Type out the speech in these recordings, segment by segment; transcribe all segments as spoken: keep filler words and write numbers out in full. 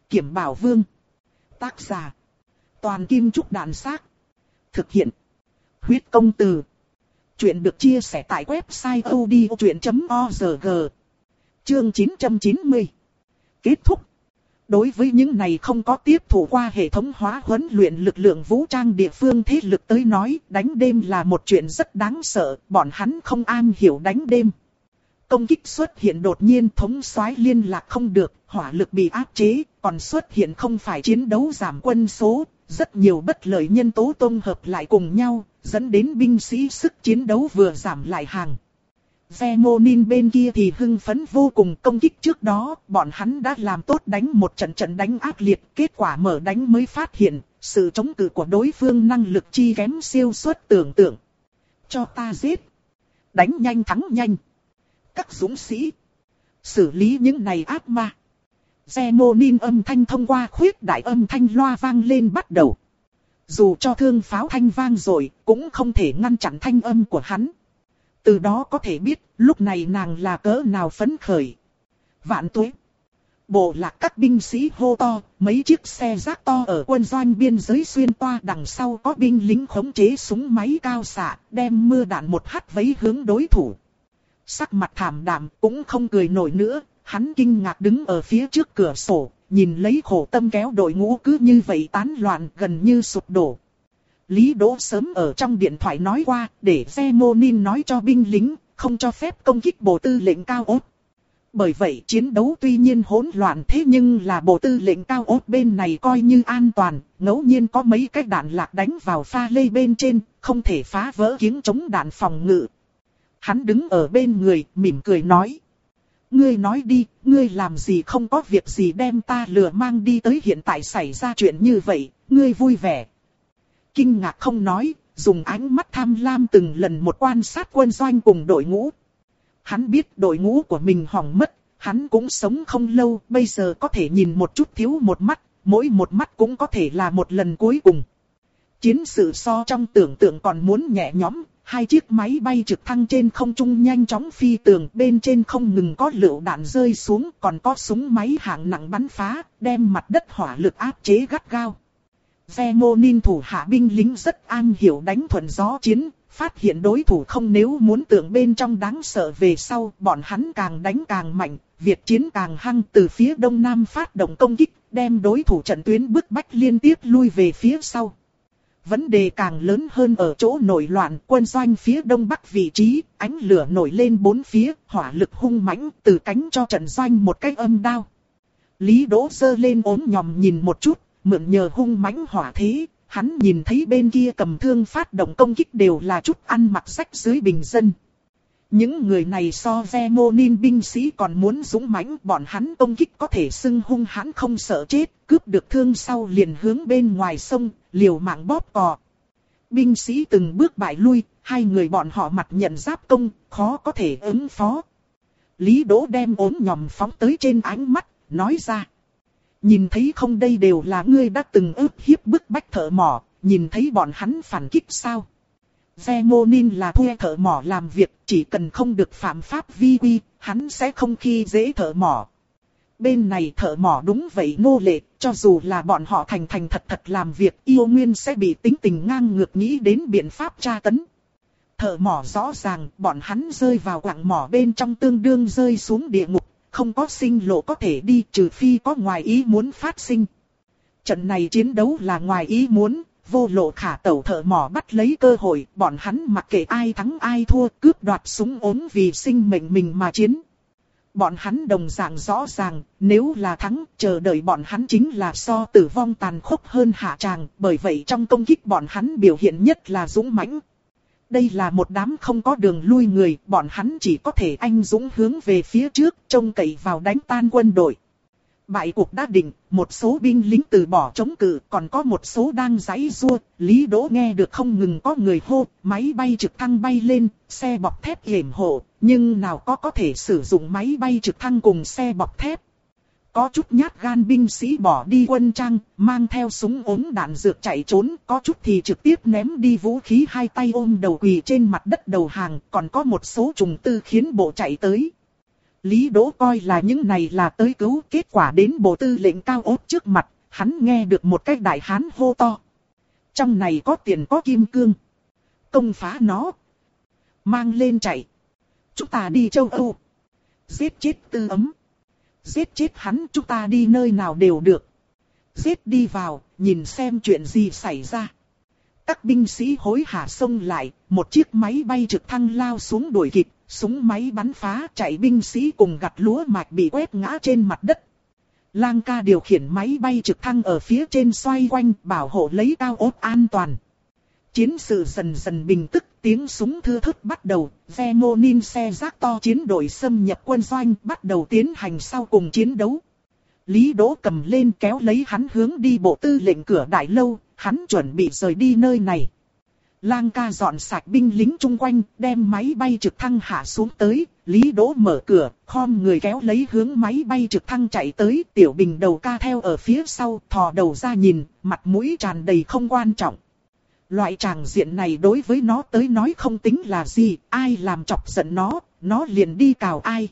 Kiểm Bảo Vương. Tác giả. Toàn Kim Trúc Đàn Xác. Thực hiện. Huyết Công Từ. Chuyện được chia sẻ tại website odchuyện chấm org. Chương chín trăm chín mươi. Kết thúc. Đối với những này không có tiếp thụ qua hệ thống hóa huấn luyện lực lượng vũ trang địa phương thế lực tới nói, đánh đêm là một chuyện rất đáng sợ, bọn hắn không am hiểu đánh đêm. Công kích xuất hiện đột nhiên, thống soái liên lạc không được, hỏa lực bị áp chế, còn xuất hiện không phải chiến đấu giảm quân số, rất nhiều bất lợi nhân tố tổng hợp lại cùng nhau, dẫn đến binh sĩ sức chiến đấu vừa giảm lại hàng. Zemonin bên kia thì hưng phấn vô cùng, công kích trước đó, bọn hắn đã làm tốt đánh một trận trận đánh ác liệt, kết quả mở đánh mới phát hiện, sự chống cự của đối phương năng lực chi kém siêu xuất tưởng tượng. Cho ta giết. Đánh nhanh thắng nhanh. Các dũng sĩ. Xử lý những này ác ma. Zemonin âm thanh thông qua khuyết đại âm thanh loa vang lên bắt đầu. Dù cho thương pháo thanh vang rồi, cũng không thể ngăn chặn thanh âm của hắn. Từ đó có thể biết, lúc này nàng là cỡ nào phấn khởi. Vạn tuế. Bộ lạc các binh sĩ hô to, mấy chiếc xe rác to ở quân doanh biên giới xuyên toa, đằng sau có binh lính khống chế súng máy cao xạ, đem mưa đạn một hắt vấy hướng đối thủ. Sắc mặt thảm đạm cũng không cười nổi nữa, hắn kinh ngạc đứng ở phía trước cửa sổ, nhìn lấy khổ tâm kéo đội ngũ cứ như vậy tán loạn, gần như sụp đổ. Lý Đỗ sớm ở trong điện thoại nói qua, để Zemonin nói cho binh lính, không cho phép công kích bộ tư lệnh cao ốt. Bởi vậy chiến đấu tuy nhiên hỗn loạn, thế nhưng là bộ tư lệnh cao ốt bên này coi như an toàn, ngẫu nhiên có mấy cái đạn lạc đánh vào pha lê bên trên, không thể phá vỡ kiếng chống đạn phòng ngự. Hắn đứng ở bên người, mỉm cười nói. Ngươi nói đi, ngươi làm gì không có việc gì đem ta lừa mang đi tới hiện tại xảy ra chuyện như vậy, ngươi vui vẻ. Kinh ngạc không nói, dùng ánh mắt tham lam từng lần một quan sát quân doanh cùng đội ngũ. Hắn biết đội ngũ của mình hỏng mất, hắn cũng sống không lâu, bây giờ có thể nhìn một chút thiếu một mắt, mỗi một mắt cũng có thể là một lần cuối cùng. Chiến sự so trong tưởng tượng còn muốn nhẹ nhõm, hai chiếc máy bay trực thăng trên không trung nhanh chóng phi tường, bên trên không ngừng có lựu đạn rơi xuống, còn có súng máy hạng nặng bắn phá, đem mặt đất hỏa lực áp chế gắt gao. Zemonin thủ hạ binh lính rất am hiểu đánh thuận gió chiến, phát hiện đối thủ không nếu muốn tưởng bên trong đáng sợ về sau, bọn hắn càng đánh càng mạnh, Việt chiến càng hăng, từ phía đông nam phát động công kích, đem đối thủ trận tuyến bức bách liên tiếp lui về phía sau. Vấn đề càng lớn hơn ở chỗ nổi loạn, quân doanh phía đông bắc vị trí, ánh lửa nổi lên bốn phía, hỏa lực hung mãnh, từ cánh cho trận doanh một cách âm đao. Lý Đỗ giơ lên ốm nhòm nhìn một chút, mượn nhờ hung mãnh hỏa thế, hắn nhìn thấy bên kia cầm thương phát động công kích đều là chút ăn mặc rách dưới bình dân. Những người này so Zemonin binh sĩ còn muốn dũng mãnh, bọn hắn công kích có thể xưng hung hãn không sợ chết, cướp được thương sau liền hướng bên ngoài sông, liều mạng bóp cò. Binh sĩ từng bước bại lui, hai người bọn họ mặt nhận giáp công, khó có thể ứng phó. Lý Đỗ đem ốm nhòm phóng tới trên ánh mắt, nói ra. Nhìn thấy không, đây đều là ngươi đã từng ức hiếp bức bách thợ mỏ, nhìn thấy bọn hắn phản kích sao? Zemonin là thuê thợ mỏ làm việc, chỉ cần không được phạm pháp vi quy, hắn sẽ không khi dễ thợ mỏ. Bên này thợ mỏ đúng vậy nô lệ, cho dù là bọn họ thành thành thật thật làm việc, yêu nguyên sẽ bị tính tình ngang ngược nghĩ đến biện pháp tra tấn. Thợ mỏ rõ ràng, bọn hắn rơi vào quặng mỏ bên trong tương đương rơi xuống địa ngục, không có sinh lộ có thể đi, trừ phi có ngoài ý muốn phát sinh. Trận này chiến đấu là ngoài ý muốn, vô lộ khả tẩu, thợ mỏ bắt lấy cơ hội, bọn hắn mặc kệ ai thắng ai thua, cướp đoạt súng ốm vì sinh mệnh mình mà chiến. Bọn hắn đồng dạng rõ ràng, nếu là thắng, chờ đợi bọn hắn chính là so tử vong tàn khốc hơn hạ tràng, bởi vậy trong công kích bọn hắn biểu hiện nhất là dũng mãnh. Đây là một đám không có đường lui người, bọn hắn chỉ có thể anh dũng hướng về phía trước, trông cậy vào đánh tan quân đội. Bại cuộc đã định, một số binh lính từ bỏ chống cự, còn có một số đang giãy giụa. Lý Đỗ nghe được không ngừng có người hô, máy bay trực thăng bay lên, xe bọc thép yểm hộ, nhưng nào có có thể sử dụng máy bay trực thăng cùng xe bọc thép. Có chút nhát gan binh sĩ bỏ đi quân trang, mang theo súng ống đạn dược chạy trốn, có chút thì trực tiếp ném đi vũ khí, hai tay ôm đầu quỳ trên mặt đất đầu hàng, còn có một số trùng tư khiến bộ chạy tới. Lý Đỗ coi là những này là tới cứu, kết quả đến bộ tư lệnh Cao Ốt trước mặt, hắn nghe được một cái đại hán hô to. Trong này có tiền có kim cương. Công phá nó. Mang lên chạy. Chúng ta đi châu Âu. Giết chết Tư Ấm. Giết chết hắn, chúng ta đi nơi nào đều được. Giết đi vào, nhìn xem chuyện gì xảy ra. Các binh sĩ hối hả xông lại, một chiếc máy bay trực thăng lao xuống đuổi kịp, súng máy bắn phá, chạy binh sĩ cùng gặt lúa mạch bị quét ngã trên mặt đất. Lang ca điều khiển máy bay trực thăng ở phía trên xoay quanh, bảo hộ lấy Cao Ốt an toàn. Chiến sự dần dần bình tức, tiếng súng thưa thớt bắt đầu, Zemonin xe rác to chiến đội xâm nhập quân doanh, bắt đầu tiến hành sau cùng chiến đấu. Lý Đỗ cầm lên kéo lấy hắn hướng đi bộ tư lệnh cửa đại lâu, hắn chuẩn bị rời đi nơi này. Lang ca dọn sạch binh lính chung quanh, đem máy bay trực thăng hạ xuống tới, Lý Đỗ mở cửa, khom người kéo lấy hướng máy bay trực thăng chạy tới, Tiểu Bình đầu ca theo ở phía sau, thò đầu ra nhìn, mặt mũi tràn đầy không quan trọng. Loại tràng diện này đối với nó tới nói không tính là gì, ai làm chọc giận nó, nó liền đi cào ai.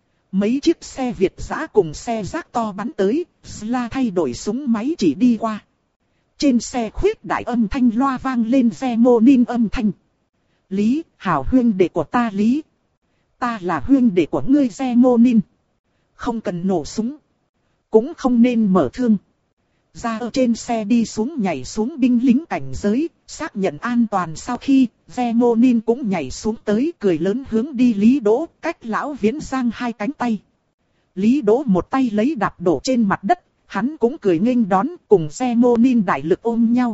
Mấy chiếc xe Việt dã cùng xe rác to bắn tới, Sla thay đổi súng máy chỉ đi qua. Trên xe khuyết đại âm thanh loa vang lên Zemonin âm thanh. Lý, hảo huynh đệ của ta Lý. Ta là huynh đệ của ngươi Zemonin. Không cần nổ súng. Cũng không nên mở thương. Ra ở trên xe đi xuống nhảy xuống binh lính cảnh giới, xác nhận an toàn sau khi, Zemonin cũng nhảy xuống tới cười lớn hướng đi Lý Đỗ, cách lão Viễn giang hai cánh tay. Lý Đỗ một tay lấy đạp đổ trên mặt đất, hắn cũng cười nghênh đón cùng Zemonin đại lực ôm nhau.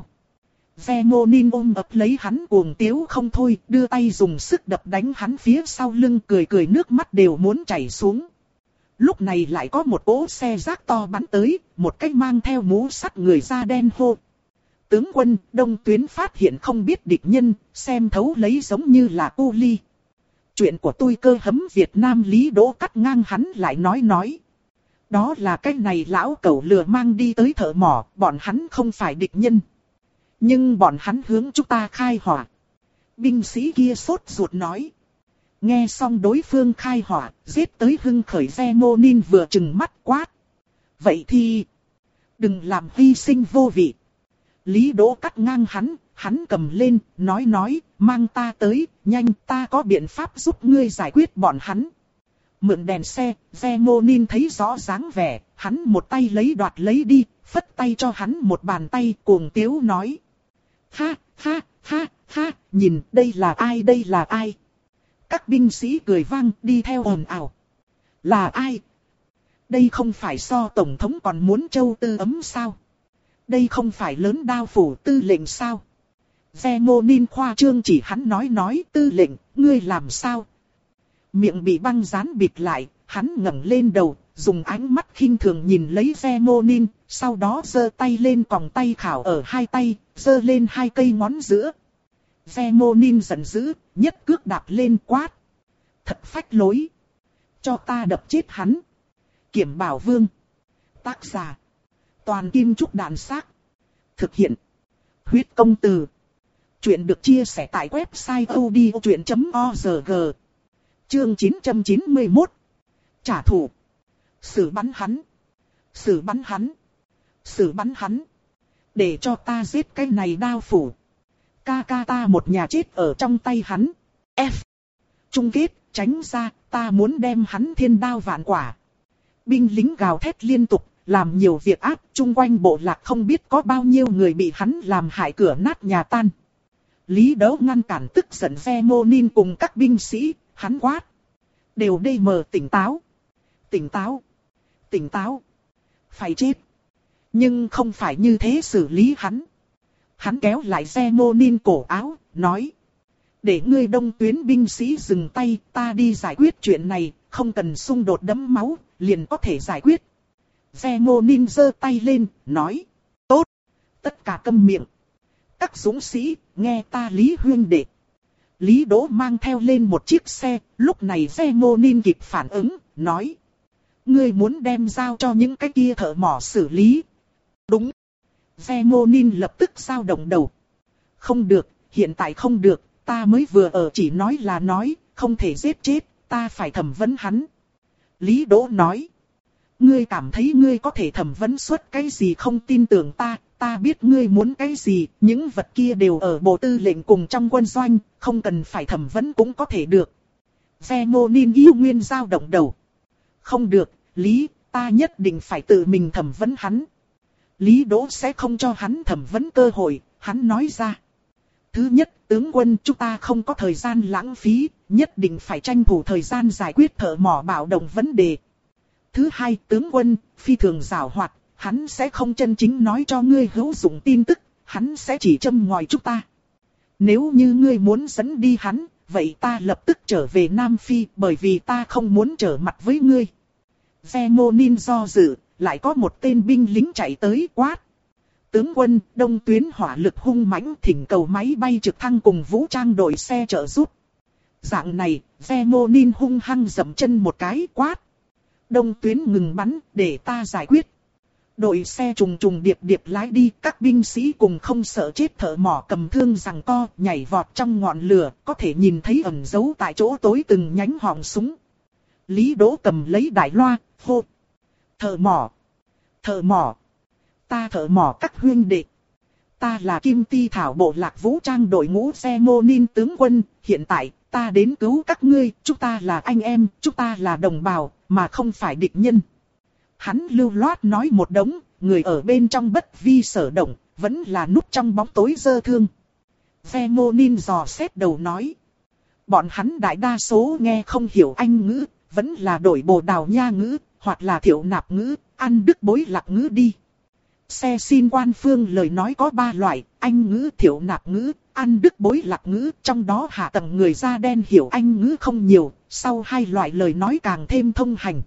Zemonin ôm ấp lấy hắn cuồng tiếu không thôi, đưa tay dùng sức đập đánh hắn phía sau lưng cười cười nước mắt đều muốn chảy xuống. Lúc này lại có một cỗ xe rác to bắn tới, một cách mang theo mũ sắt người da đen hô. Tướng quân, Đông Tuyến phát hiện không biết địch nhân, xem thấu lấy giống như là cu ly. Chuyện của tôi cơ hấm Việt Nam Lý Đỗ cắt ngang hắn lại nói nói. Đó là cái này lão cẩu lừa mang đi tới thợ mỏ, bọn hắn không phải địch nhân. Nhưng bọn hắn hướng chúng ta khai hỏa. Binh sĩ kia sốt ruột nói. Nghe xong đối phương khai hỏa, giết tới hưng khởi Zemonin vừa trừng mắt quát. Vậy thì, đừng làm hy sinh vô vị. Lý Đỗ cắt ngang hắn, hắn cầm lên, nói nói, mang ta tới, nhanh ta có biện pháp giúp ngươi giải quyết bọn hắn. Mượn đèn xe, Zemonin thấy rõ dáng vẻ, hắn một tay lấy đoạt lấy đi, phất tay cho hắn một bàn tay cuồng tiếu nói. Ha, ha, ha, ha, nhìn đây là ai đây là ai. Các binh sĩ cười vang đi theo ồn ào. Là ai? Đây không phải so tổng thống còn muốn Châu Tư Ấm sao? Đây không phải lớn đao phủ tư lệnh sao? Zemonin khoa trương chỉ hắn nói nói tư lệnh, ngươi làm sao? Miệng bị băng dán bịt lại, hắn ngẩng lên đầu, dùng ánh mắt khinh thường nhìn lấy Zemonin, sau đó giơ tay lên còng tay khảo ở hai tay, giơ lên hai cây ngón giữa. Zemonin giận dữ, nhất cước đạp lên quát. Thật phách lối. Cho ta đập chết hắn. Kiểm Bảo Vương. Tác giả. Toàn Kim Trúc Đạn Xác. Thực hiện. Huyết Công Từ. Chuyện được chia sẻ tại website odchuyện chấm org. Chương chín trăm chín mươi mốt. Trả thù. Xử bắn hắn. Xử bắn hắn. Xử bắn hắn. Để cho ta giết cái này đao phủ. Ca ca ta một nhà chết ở trong tay hắn. F. Chung kết, tránh ra, ta muốn đem hắn thiên đao vạn quả. Binh lính gào thét liên tục, làm nhiều việc ác, chung quanh bộ lạc không biết có bao nhiêu người bị hắn làm hại cửa nát nhà tan. Lý Đỗ ngăn cản tức giận Zemonin cùng các binh sĩ, hắn quát. Đều đây mờ tỉnh táo. Tỉnh táo. Tỉnh táo. Phải chết. Nhưng không phải như thế xử lý hắn. Hắn kéo lại Zemonin cổ áo, nói. Để ngươi Đông Tuyến binh sĩ dừng tay, ta đi giải quyết chuyện này, không cần xung đột đẫm máu, liền có thể giải quyết. Zemonin giơ tay lên, nói. Tốt. Tất cả câm miệng. Các dũng sĩ, nghe ta Lý huynh đệ. Lý Đỗ mang theo lên một chiếc xe, lúc này Zemonin kịp phản ứng, nói. Ngươi muốn đem giao cho những cái kia thợ mỏ xử lý. Đúng. Zemonin lập tức dao động đầu. Không được, hiện tại không được, ta mới vừa ở chỉ nói là nói, không thể giết chết, ta phải thẩm vấn hắn. Lý Đỗ nói. Ngươi cảm thấy ngươi có thể thẩm vấn suốt cái gì không tin tưởng ta, ta biết ngươi muốn cái gì, những vật kia đều ở bộ tư lệnh cùng trong quân doanh, không cần phải thẩm vấn cũng có thể được. Zemonin yêu nguyên dao động đầu. Không được, Lý, ta nhất định phải tự mình thẩm vấn hắn. Lý Đỗ sẽ không cho hắn thẩm vấn cơ hội, hắn nói ra. Thứ nhất, tướng quân, chúng ta không có thời gian lãng phí, nhất định phải tranh thủ thời gian giải quyết thợ mỏ bạo động vấn đề. Thứ hai, tướng quân, phi thường giàu hoạt, hắn sẽ không chân chính nói cho ngươi hữu dụng tin tức, hắn sẽ chỉ châm ngòi chúng ta. Nếu như ngươi muốn dẫn đi hắn, vậy ta lập tức trở về Nam Phi, bởi vì ta không muốn trở mặt với ngươi. Zemonin do dự, lại có một tên binh lính chạy tới quát. Tướng quân, đông tuyến hỏa lực hung mãnh, thỉnh cầu máy bay trực thăng cùng vũ trang đội xe trợ giúp. Dạng này, Zemonin hung hăng dậm chân một cái quát. Đông tuyến ngừng bắn, để ta giải quyết. Đội xe trùng trùng điệp điệp lái đi, các binh sĩ cùng không sợ chết thợ mỏ cầm thương giằng co, nhảy vọt trong ngọn lửa, có thể nhìn thấy ẩn giấu tại chỗ tối từng nhánh họng súng. Lý Đỗ cầm lấy đại loa, hô. Thợ mỏ! Thợ mỏ! Ta thợ mỏ các huynh đệ! Ta là Kim Ti Thảo bộ lạc vũ trang đội ngũ Zemonin tướng quân, hiện tại, ta đến cứu các ngươi, chúng ta là anh em, chúng ta là đồng bào, mà không phải địch nhân. Hắn lưu loát nói một đống, người ở bên trong bất vi sở động, vẫn là núp trong bóng tối dơ thương. Zemonin dò xét đầu nói. Bọn hắn đại đa số nghe không hiểu Anh ngữ, vẫn là đổi Bồ Đào Nha ngữ, hoặc là Thiệu Nạp ngữ, ăn Đức Bối Lạc ngữ đi. Xe xin quan phương lời nói có ba loại, Anh ngữ, Thiệu Nạp ngữ, ăn Đức Bối Lạc ngữ, trong đó hạ tầng người da đen hiểu Anh ngữ không nhiều, sau hai loại lời nói càng thêm thông hành.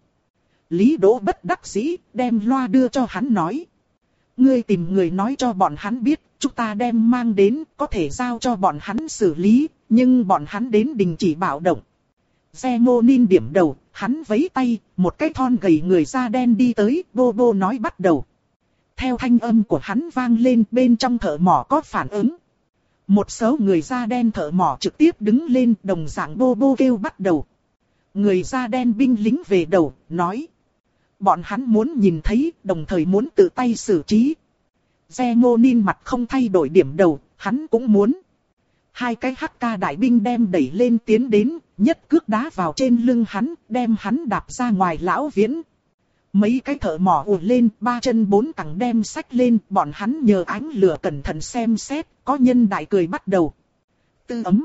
Lý Đỗ bất đắc dĩ, đem loa đưa cho hắn nói. Ngươi tìm người nói cho bọn hắn biết, chúng ta đem mang đến, có thể giao cho bọn hắn xử lý, nhưng bọn hắn đến đình chỉ bạo động. Zemonin điểm đầu, hắn vẫy tay, một cái thon gầy người da đen đi tới, bô bô nói bắt đầu. Theo thanh âm của hắn vang lên, bên trong thợ mỏ có phản ứng. Một số người da đen thợ mỏ trực tiếp đứng lên, đồng dạng bô bô kêu bắt đầu. Người da đen binh lính về đầu, nói. Bọn hắn muốn nhìn thấy, đồng thời muốn tự tay xử trí. Zemonin mặt không thay đổi điểm đầu, hắn cũng muốn. Hai cái hắc ca đại binh đem đẩy lên tiến đến, nhất cước đá vào trên lưng hắn, đem hắn đạp ra ngoài lão viễn. Mấy cái thợ mỏ ùa lên, ba chân bốn cẳng đem sách lên, bọn hắn nhờ ánh lửa cẩn thận xem xét, có nhân đại cười bắt đầu. Tư ấm.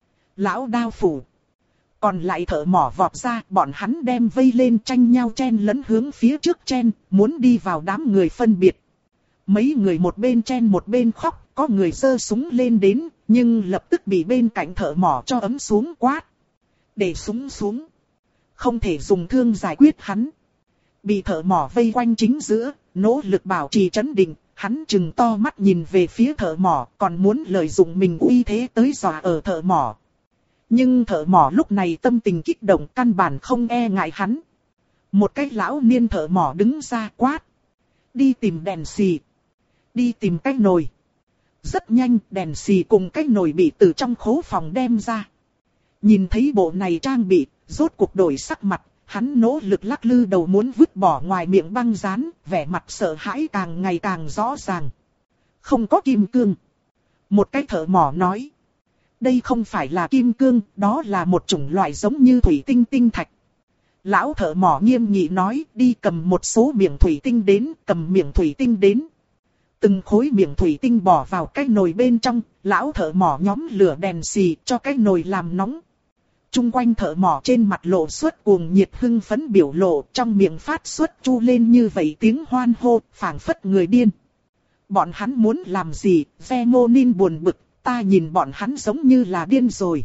Lão đao phủ. Còn lại thợ mỏ vọt ra, bọn hắn đem vây lên tranh nhau chen lấn hướng phía trước chen, muốn đi vào đám người phân biệt. Mấy người một bên chen một bên khóc, có người giơ súng lên đến, nhưng lập tức bị bên cạnh thợ mỏ cho ấm xuống quát. Để súng xuống. Không thể dùng thương giải quyết hắn. Bị thợ mỏ vây quanh chính giữa, nỗ lực bảo trì trấn định, hắn trừng to mắt nhìn về phía thợ mỏ, còn muốn lợi dụng mình uy thế tới dọa ở thợ mỏ. Nhưng thợ mỏ lúc này tâm tình kích động căn bản không e ngại hắn. Một cái lão niên thợ mỏ đứng ra quát. Đi tìm đèn xì. Đi tìm cái nồi. Rất nhanh đèn xì cùng cái nồi bị từ trong khố phòng đem ra. Nhìn thấy bộ này trang bị, rốt cuộc đổi sắc mặt, hắn nỗ lực lắc lư đầu muốn vứt bỏ ngoài miệng băng dán, vẻ mặt sợ hãi càng ngày càng rõ ràng. Không có kim cương. Một cái thợ mỏ nói. Đây không phải là kim cương, đó là một chủng loại giống như thủy tinh tinh thạch. Lão thợ mỏ nghiêm nghị nói, đi cầm một số miệng thủy tinh đến, cầm miệng thủy tinh đến. Từng khối miệng thủy tinh bỏ vào cái nồi bên trong, lão thợ mỏ nhóm lửa đèn xì cho cái nồi làm nóng. Trung quanh thợ mỏ trên mặt lộ xuất cuồng nhiệt hưng phấn biểu lộ, trong miệng phát xuất chu lên như vậy tiếng hoan hô, phảng phất người điên. Bọn hắn muốn làm gì, Zemonin buồn bực. Ta nhìn bọn hắn giống như là điên rồi.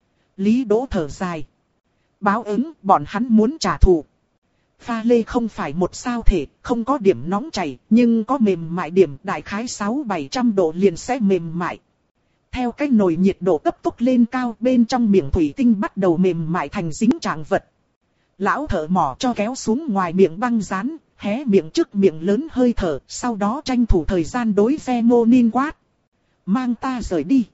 Lý Đỗ thở dài. Báo ứng, bọn hắn muốn trả thù. Pha lê không phải một sao thể, không có điểm nóng chảy, nhưng có mềm mại điểm đại khái sáu bảy trăm độ liền sẽ mềm mại. Theo cái nồi nhiệt độ cấp tốc lên cao, bên trong miệng thủy tinh bắt đầu mềm mại thành dính trạng vật. Lão thợ mỏ cho kéo xuống ngoài miệng băng dán, hé miệng trước miệng lớn hơi thở, sau đó tranh thủ thời gian đối Zemonin quát. Mang ta rời đi.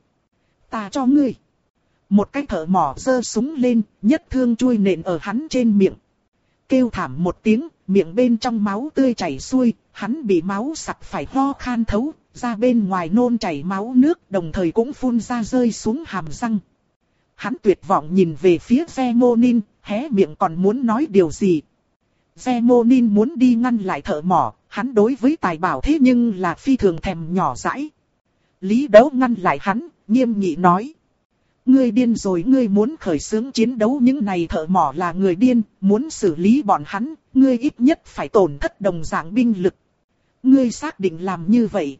Ta cho ngươi. Một cái thợ mỏ giơ súng lên, nhất thương chui nện ở hắn trên miệng. kêu thảm một tiếng, miệng bên trong máu tươi chảy xuôi, hắn bị máu sặc phải ho khan thấu, ra bên ngoài nôn chảy máu nước, đồng thời cũng phun ra rơi xuống hàm răng. Hắn tuyệt vọng nhìn về phía Zemonin, hé miệng còn muốn nói điều gì. Zemonin muốn đi ngăn lại thợ mỏ, hắn đối với tài bảo thế nhưng là phi thường thèm nhỏ dãi. Lý Đấu ngăn lại hắn, nghiêm nghị nói. Ngươi điên rồi, ngươi muốn khởi xướng chiến đấu, những này thợ mỏ là người điên, muốn xử lý bọn hắn, ngươi ít nhất phải tổn thất đồng dạng binh lực. Ngươi xác định làm như vậy.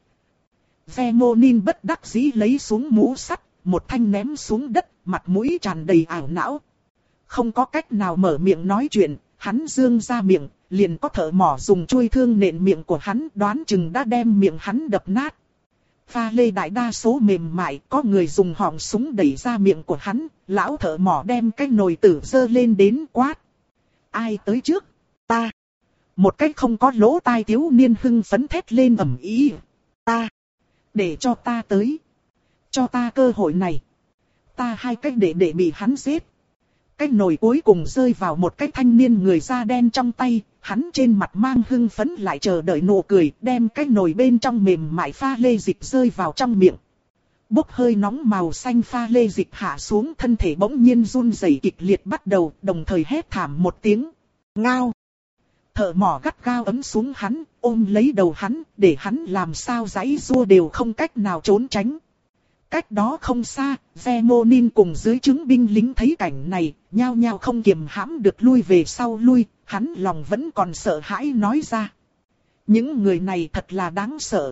Zemonin bất đắc dĩ lấy xuống mũ sắt, một thanh ném xuống đất, mặt mũi tràn đầy ảo não. Không có cách nào mở miệng nói chuyện, hắn dương ra miệng, liền có thợ mỏ dùng chuôi thương nện miệng của hắn, đoán chừng đã đem miệng hắn đập nát. Pha lê đại đa số mềm mại, có người dùng họng súng đẩy ra miệng của hắn, lão thợ mỏ đem cái nồi tử dơ lên đến quát. Ai tới trước? Ta. Một cách không có lỗ tai thiếu niên hưng phấn thét lên ầm ĩ. Ta. Để cho ta tới. Cho ta cơ hội này. Ta hai cách để để bị hắn giết. Cái nồi cuối cùng rơi vào một cái thanh niên người da đen trong tay, hắn trên mặt mang hưng phấn lại chờ đợi nụ cười, đem cái nồi bên trong mềm mại pha lê dịch rơi vào trong miệng. Bốc hơi nóng màu xanh pha lê dịch hạ xuống, thân thể bỗng nhiên run rẩy kịch liệt bắt đầu, đồng thời hét thảm một tiếng. Ngao! Thợ mỏ gắt gao ấm xuống hắn, ôm lấy đầu hắn, để hắn làm sao giãy giụa đều không cách nào trốn tránh. Cách đó không xa, Zemonin cùng dưới trướng binh lính thấy cảnh này, nhao nhao không kiềm hãm được lui về sau lui, hắn lòng vẫn còn sợ hãi nói ra. Những người này thật là đáng sợ.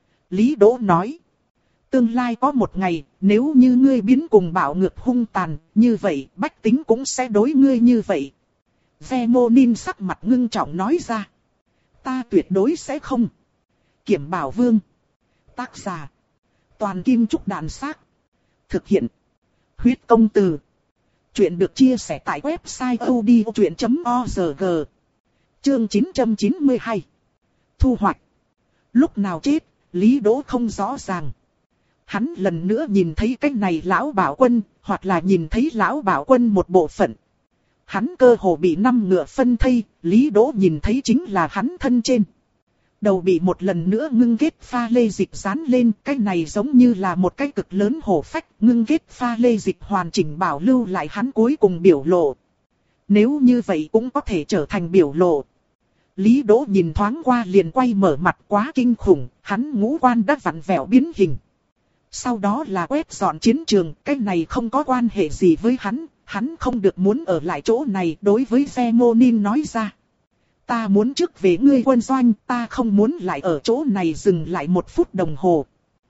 Lý Đỗ nói. Tương lai có một ngày, nếu như ngươi biến cùng bạo ngược hung tàn, như vậy, bách tính cũng sẽ đối ngươi như vậy. Zemonin sắc mặt ngưng trọng nói ra. Ta tuyệt đối sẽ không. Kiểm Bảo Vương. Tác giả. Toàn Kim Trúc Đàn Xác. Thực hiện. Huyết Công Từ. Chuyện được chia sẻ tại website odchuyện chấm org. Chương chín trăm chín mươi hai. Thu hoạch. Lúc nào chết, Lý Đỗ không rõ ràng. Hắn lần nữa nhìn thấy cái này lão bảo quân, hoặc là nhìn thấy lão bảo quân một bộ phận. Hắn cơ hồ bị năm ngựa phân thây, Lý Đỗ nhìn thấy chính là hắn thân trên. Đầu bị một lần nữa ngưng kết pha lê dịch dán lên, cái này giống như là một cái cực lớn hổ phách, ngưng kết pha lê dịch hoàn chỉnh bảo lưu lại hắn cuối cùng biểu lộ. Nếu như vậy cũng có thể trở thành biểu lộ. Lý Đỗ nhìn thoáng qua liền quay mở mặt, quá kinh khủng, hắn ngũ quan đã vặn vẹo biến hình. Sau đó là quét dọn chiến trường, cái này không có quan hệ gì với hắn, hắn không được muốn ở lại chỗ này, đối với Zemonin nói ra. Ta muốn trước về ngươi quân doanh, ta không muốn lại ở chỗ này dừng lại một phút đồng hồ.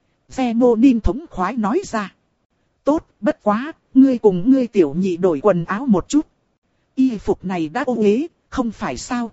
Zemonin thống khoái nói ra. Tốt, bất quá, ngươi cùng ngươi tiểu nhị đổi quần áo một chút. Y phục này đã ô uế, không phải sao?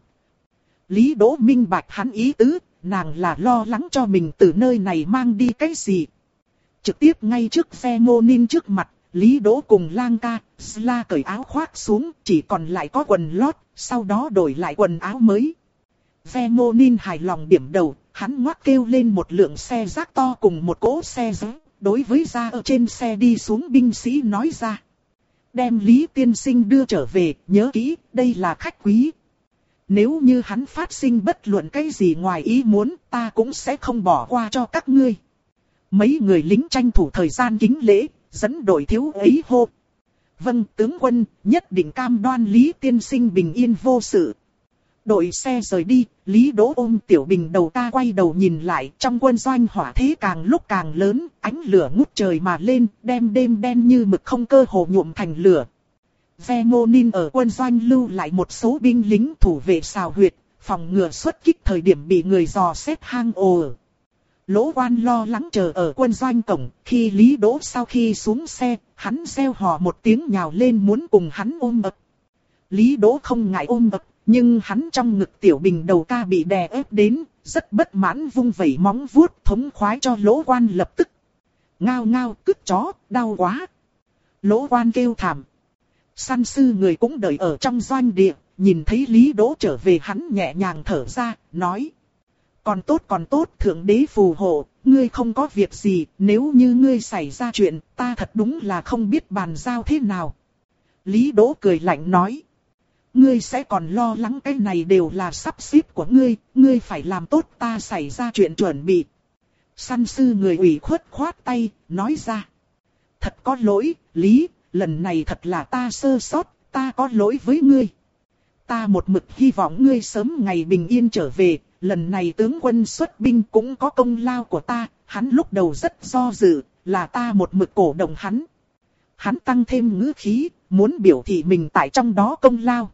Lý Đỗ minh bạch hắn ý tứ, nàng là lo lắng cho mình từ nơi này mang đi cái gì. Trực tiếp ngay trước Zemonin trước mặt, Lý Đỗ cùng Lang Ca, Sla cởi áo khoác xuống, chỉ còn lại có quần lót, sau đó đổi lại quần áo mới. Zemonin hài lòng điểm đầu, hắn ngoắc kêu lên một lượng xe rác to cùng một cỗ xe rác, đối với ra ở trên xe đi xuống binh sĩ nói ra. Đem Lý tiên sinh đưa trở về, nhớ kỹ, đây là khách quý. Nếu như hắn phát sinh bất luận cái gì ngoài ý muốn, ta cũng sẽ không bỏ qua cho các ngươi. Mấy người lính tranh thủ thời gian kính lễ, dẫn đội thiếu ấy hô. Vâng tướng quân, nhất định cam đoan Lý tiên sinh bình yên vô sự. Đội xe rời đi, Lý Đỗ ôm Tiểu Bình đầu ta quay đầu nhìn lại, trong quân doanh hỏa thế càng lúc càng lớn, ánh lửa ngút trời mà lên, đem đêm đen như mực không cơ hồ nhuộm thành lửa. Zemonin ở quân doanh lưu lại một số binh lính thủ vệ xào huyệt, phòng ngừa xuất kích thời điểm bị người dò xét hang ổ. Lỗ Quan lo lắng chờ ở quân doanh cổng, khi Lý Đỗ sau khi xuống xe, hắn reo hò một tiếng nhào lên muốn cùng hắn ôm ấp. Lý Đỗ không ngại ôm ấp, nhưng hắn trong ngực Tiểu Bình đầu ca bị đè ép đến, rất bất mãn vung vẩy móng vuốt thống khoái cho Lỗ Quan lập tức. Ngao ngao, cứt chó, đau quá. Lỗ Quan kêu thảm. Săn sư người cũng đợi ở trong doanh địa, nhìn thấy Lý Đỗ trở về hắn nhẹ nhàng thở ra, nói. Còn tốt còn tốt, thượng đế phù hộ, ngươi không có việc gì, nếu như ngươi xảy ra chuyện, ta thật đúng là không biết bàn giao thế nào. Lý Đỗ cười lạnh nói. ngươi sẽ còn lo lắng cái này đều là sắp xếp của ngươi, ngươi phải làm tốt ta xảy ra chuyện chuẩn bị. Săn sư người ủy khuất khoát tay, nói ra. Thật có lỗi, Lý, lần này thật là ta sơ sót, ta có lỗi với ngươi. Ta một mực hy vọng ngươi sớm ngày bình yên trở về, lần này tướng quân xuất binh cũng có công lao của ta, hắn lúc đầu rất do dự, là ta một mực cổ động hắn. Hắn tăng thêm ngữ khí, muốn biểu thị mình tại trong đó công lao.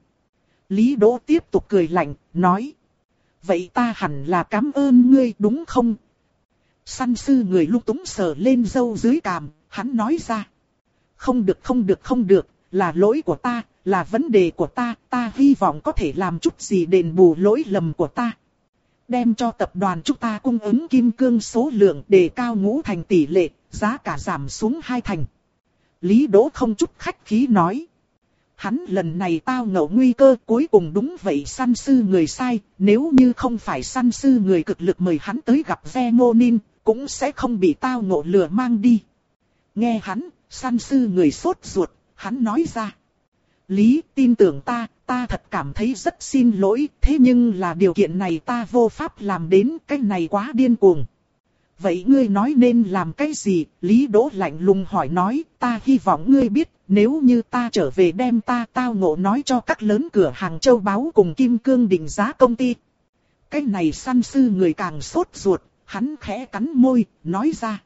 Lý Đỗ tiếp tục cười lạnh, nói. Vậy ta hẳn là cảm ơn ngươi đúng không? Săn sư người lung túng sờ lên râu dưới cằm, hắn nói ra. Không được không được không được, là lỗi của ta, là vấn đề của ta, ta hy vọng có thể làm chút gì đền bù lỗi lầm của ta. Đem cho tập đoàn chúng ta cung ứng kim cương số lượng đề cao ngũ thành tỷ lệ, giá cả giảm xuống hai thành. Lý Đỗ không chút khách khí nói. Hắn lần này tao ngộ nguy cơ cuối cùng đúng vậy săn sư người sai, nếu như không phải săn sư người cực lực mời hắn tới gặp Zemonin, cũng sẽ không bị tao ngộ lừa mang đi. Nghe hắn, săn sư người sốt ruột, hắn nói ra. Lý, tin tưởng ta, ta thật cảm thấy rất xin lỗi, thế nhưng là điều kiện này ta vô pháp làm đến, cái này quá điên cuồng. Vậy ngươi nói nên làm cái gì? Lý Đỗ lạnh lùng hỏi nói, ta hy vọng ngươi biết, nếu như ta trở về đem ta tao ngộ nói cho các lớn cửa hàng châu báu cùng kim cương định giá công ty. Cái này săn sư người càng sốt ruột, hắn khẽ cắn môi, nói ra.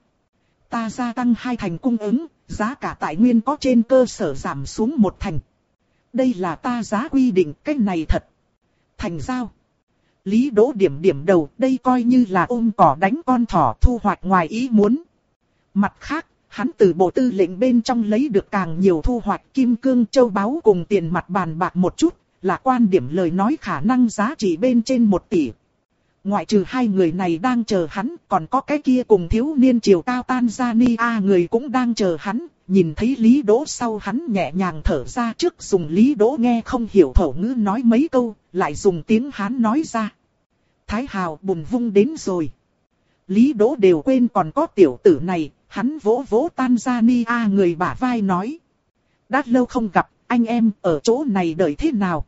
Ta gia tăng hai thành cung ứng, giá cả tại nguyên có trên cơ sở giảm xuống một thành. Đây là ta giá quy định, cái này thật. Thành giao. Lý Đỗ điểm điểm đầu, đây coi như là ôm cỏ đánh con thỏ thu hoạch ngoài ý muốn. Mặt khác, hắn từ bộ tư lệnh bên trong lấy được càng nhiều thu hoạch kim cương châu báu cùng tiền mặt bàn bạc một chút, là quan điểm lời nói khả năng giá trị bên trên một tỷ. Ngoại trừ hai người này đang chờ hắn, còn có cái kia cùng thiếu niên chiều cao Tanzania người cũng đang chờ hắn. Nhìn thấy Lý Đỗ sau hắn nhẹ nhàng thở ra trước dùng Lý Đỗ nghe không hiểu thổ ngữ nói mấy câu, lại dùng tiếng Hán nói ra. Thái hào bùn vung đến rồi. Lý Đỗ đều quên còn có tiểu tử này, hắn vỗ vỗ Tanzania người bả vai nói. Đã lâu không gặp, anh em ở chỗ này đợi thế nào?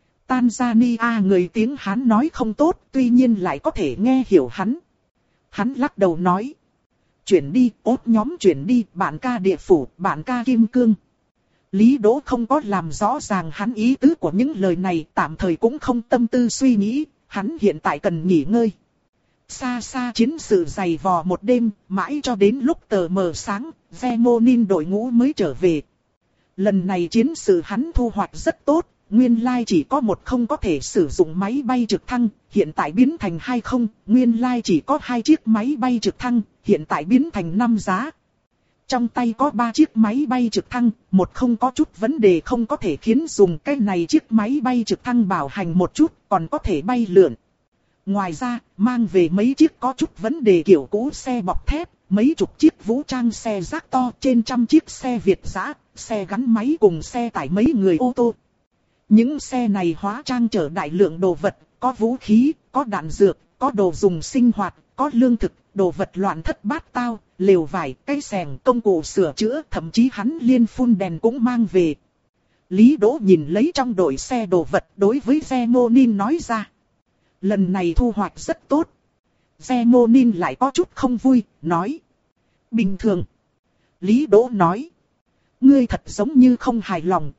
Tanzania người tiếng Hán nói không tốt, tuy nhiên lại có thể nghe hiểu hắn. Hắn lắc đầu nói. Chuyển đi, ốt nhóm chuyển đi, bạn ca địa phủ, bạn ca kim cương. Lý Đỗ không có làm rõ ràng hắn ý tứ của những lời này, tạm thời cũng không tâm tư suy nghĩ, hắn hiện tại cần nghỉ ngơi. Xa xa chiến sự dày vò một đêm, mãi cho đến lúc tờ mờ sáng, Zemonin đội ngũ mới trở về. Lần này chiến sự hắn thu hoạch rất tốt, nguyên lai chỉ có một không có thể sử dụng máy bay trực thăng, hiện tại biến thành hai không, nguyên lai chỉ có hai chiếc máy bay trực thăng, hiện tại biến thành năm giá. Trong tay có ba chiếc máy bay trực thăng, một không có chút vấn đề không có thể khiến dùng cái này chiếc máy bay trực thăng bảo hành một chút, còn có thể bay lượn. Ngoài ra, mang về mấy chiếc có chút vấn đề kiểu cũ xe bọc thép, mấy chục chiếc vũ trang xe rác to, trên trăm chiếc xe Việt dã, xe gắn máy cùng xe tải mấy người ô tô. Những xe này hóa trang chở đại lượng đồ vật, có vũ khí, có đạn dược, có đồ dùng sinh hoạt, có lương thực, đồ vật loạn thất bát tao, lều vải, cây xẻng, công cụ sửa chữa, thậm chí hắn liên phun đèn cũng mang về. Lý Đỗ nhìn lấy trong đội xe đồ vật đối với Zemonin nói ra. Lần này thu hoạch rất tốt. Zemonin lại có chút không vui, nói. Bình thường. Lý Đỗ nói. Ngươi thật giống như không hài lòng.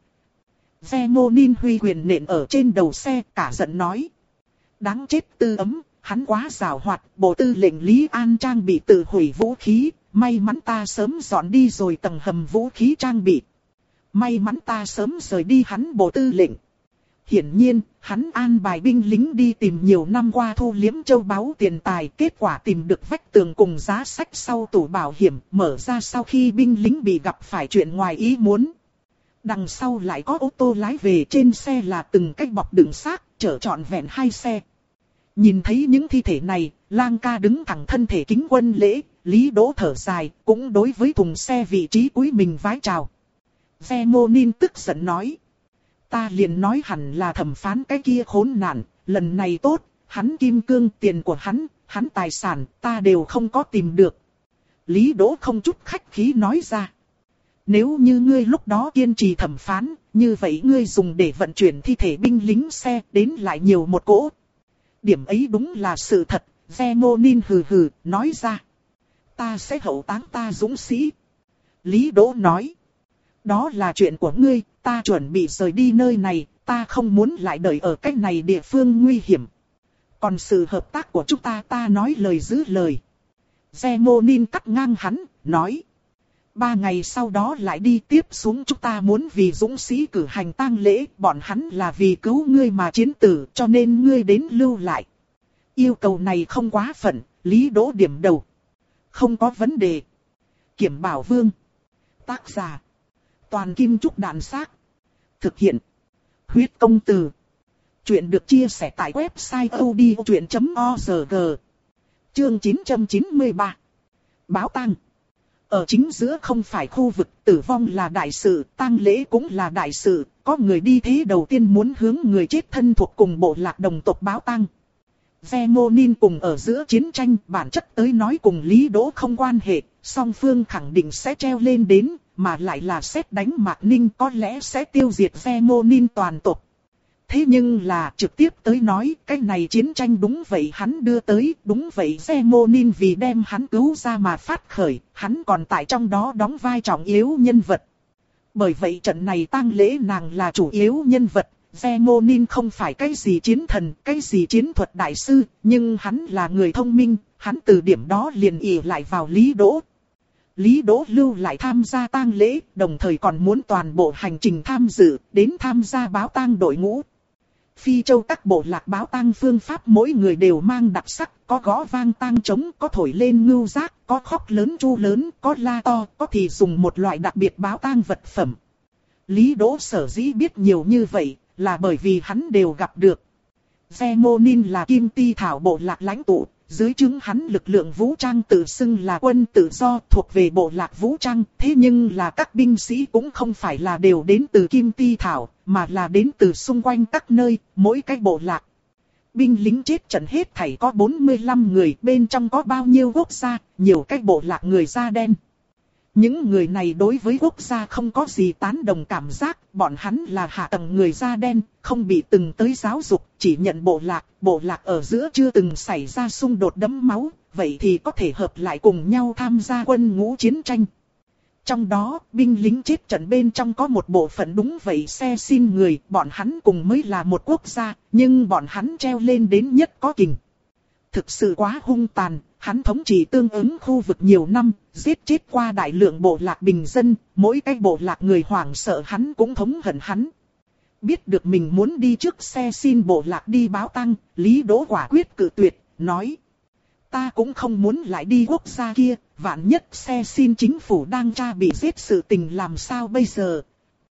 Zemonin huy quyền nện ở trên đầu xe, cả giận nói. Đáng chết Tư Ấm, hắn quá giàu hoạt, bộ tư lệnh Lý An trang bị tự hủy vũ khí, may mắn ta sớm dọn đi rồi tầng hầm vũ khí trang bị. May mắn ta sớm rời đi hắn bộ tư lệnh. Hiển nhiên, hắn an bài binh lính đi tìm nhiều năm qua thu liếm châu báu tiền tài, kết quả tìm được vách tường cùng giá sách sau tủ bảo hiểm, mở ra sau khi binh lính bị gặp phải chuyện ngoài ý muốn. Đằng sau lại có ô tô lái về, trên xe là từng cái bọc đựng xác, chở trọn vẹn hai xe. Nhìn thấy những thi thể này, Lang ca đứng thẳng thân thể kính quân lễ, Lý Đỗ thở dài, cũng đối với thùng xe vị trí cúi mình vái chào. Zemonin tức giận nói. Ta liền nói hẳn là thẩm phán cái kia khốn nạn, lần này tốt, hắn kim cương tiền của hắn, hắn tài sản, ta đều không có tìm được. Lý Đỗ không chút khách khí nói ra. Nếu như ngươi lúc đó kiên trì thẩm phán, như vậy ngươi dùng để vận chuyển thi thể binh lính xe đến lại nhiều một cỗ. Điểm ấy đúng là sự thật, Zemonin hừ hừ, nói ra. Ta sẽ hậu táng ta dũng sĩ. Lý Đỗ nói. Đó là chuyện của ngươi, ta chuẩn bị rời đi nơi này, ta không muốn lại đợi ở cách này địa phương nguy hiểm. Còn sự hợp tác của chúng ta ta nói lời giữ lời. Zemonin cắt ngang hắn, nói. Ba ngày sau đó lại đi tiếp xuống chúng ta muốn vì dũng sĩ cử hành tang lễ, bọn hắn là vì cứu ngươi mà chiến tử cho nên ngươi đến lưu lại. Yêu cầu này không quá phận, Lý Đỗ điểm đầu. Không có vấn đề. Kiểm Bảo Vương. Tác giả. Toàn Kim Trúc Đàn Xác. Thực hiện. Huyết Công Từ. Chuyện được chia sẻ tại website odchuyện chấm org. Chương chín trăm chín mươi ba. Báo tang. Ở chính giữa không phải khu vực, tử vong là đại sự, tang lễ cũng là đại sự, có người đi thế đầu tiên muốn hướng người chết thân thuộc cùng bộ lạc đồng tộc báo tang. Zemonin cùng ở giữa chiến tranh, bản chất tới nói cùng Lý Đỗ không quan hệ, song phương khẳng định sẽ treo lên đến, mà lại là sét đánh Mạc Ninh có lẽ sẽ tiêu diệt Zemonin toàn tộc. Thế nhưng là trực tiếp tới nói, cái này chiến tranh đúng vậy hắn đưa tới, đúng vậy Zemonin vì đem hắn cứu ra mà phát khởi, hắn còn tại trong đó đóng vai trọng yếu nhân vật. Bởi vậy trận này tang lễ nàng là chủ yếu nhân vật, Zemonin không phải cái gì chiến thần, cái gì chiến thuật đại sư, nhưng hắn là người thông minh, hắn từ điểm đó liền ỷ lại vào Lý Đỗ. Lý Đỗ lưu lại tham gia tang lễ, đồng thời còn muốn toàn bộ hành trình tham dự, đến tham gia báo tang đội ngũ. Phi Châu các bộ lạc báo tang phương pháp mỗi người đều mang đặc sắc, có gõ vang tang trống, có thổi lên ngưu giác, có khóc lớn chu lớn, có la to, có thì dùng một loại đặc biệt báo tang vật phẩm. Lý Đỗ sở dĩ biết nhiều như vậy, là bởi vì hắn đều gặp được. Zemonin là Kim Ti Thảo bộ lạc lãnh tụ, dưới trướng hắn lực lượng vũ trang tự xưng là quân tự do thuộc về bộ lạc vũ trang, thế nhưng là các binh sĩ cũng không phải là đều đến từ Kim Ti Thảo, mà là đến từ xung quanh các nơi, mỗi cái bộ lạc. Binh lính chết trận hết thảy có bốn mươi lăm người, bên trong có bao nhiêu quốc gia, nhiều cái bộ lạc người da đen. Những người này đối với quốc gia không có gì tán đồng cảm giác, bọn hắn là hạ tầng người da đen, không bị từng tới giáo dục, chỉ nhận bộ lạc, bộ lạc ở giữa chưa từng xảy ra xung đột đẫm máu, vậy thì có thể hợp lại cùng nhau tham gia quân ngũ chiến tranh. Trong đó, binh lính chết trận bên trong có một bộ phận đúng vậy xe xin người, bọn hắn cùng mới là một quốc gia, nhưng bọn hắn treo lên đến nhất có kình. Thực sự quá hung tàn, hắn thống trị tương ứng khu vực nhiều năm, giết chết qua đại lượng bộ lạc bình dân, mỗi cái bộ lạc người hoảng sợ hắn cũng thống hận hắn. Biết được mình muốn đi trước xe xin bộ lạc đi báo tang, Lý Đỗ quả quyết cự tuyệt, nói. Ta cũng không muốn lại đi quốc gia kia, vạn nhất xe xin chính phủ đang tra bị giết sự tình làm sao bây giờ.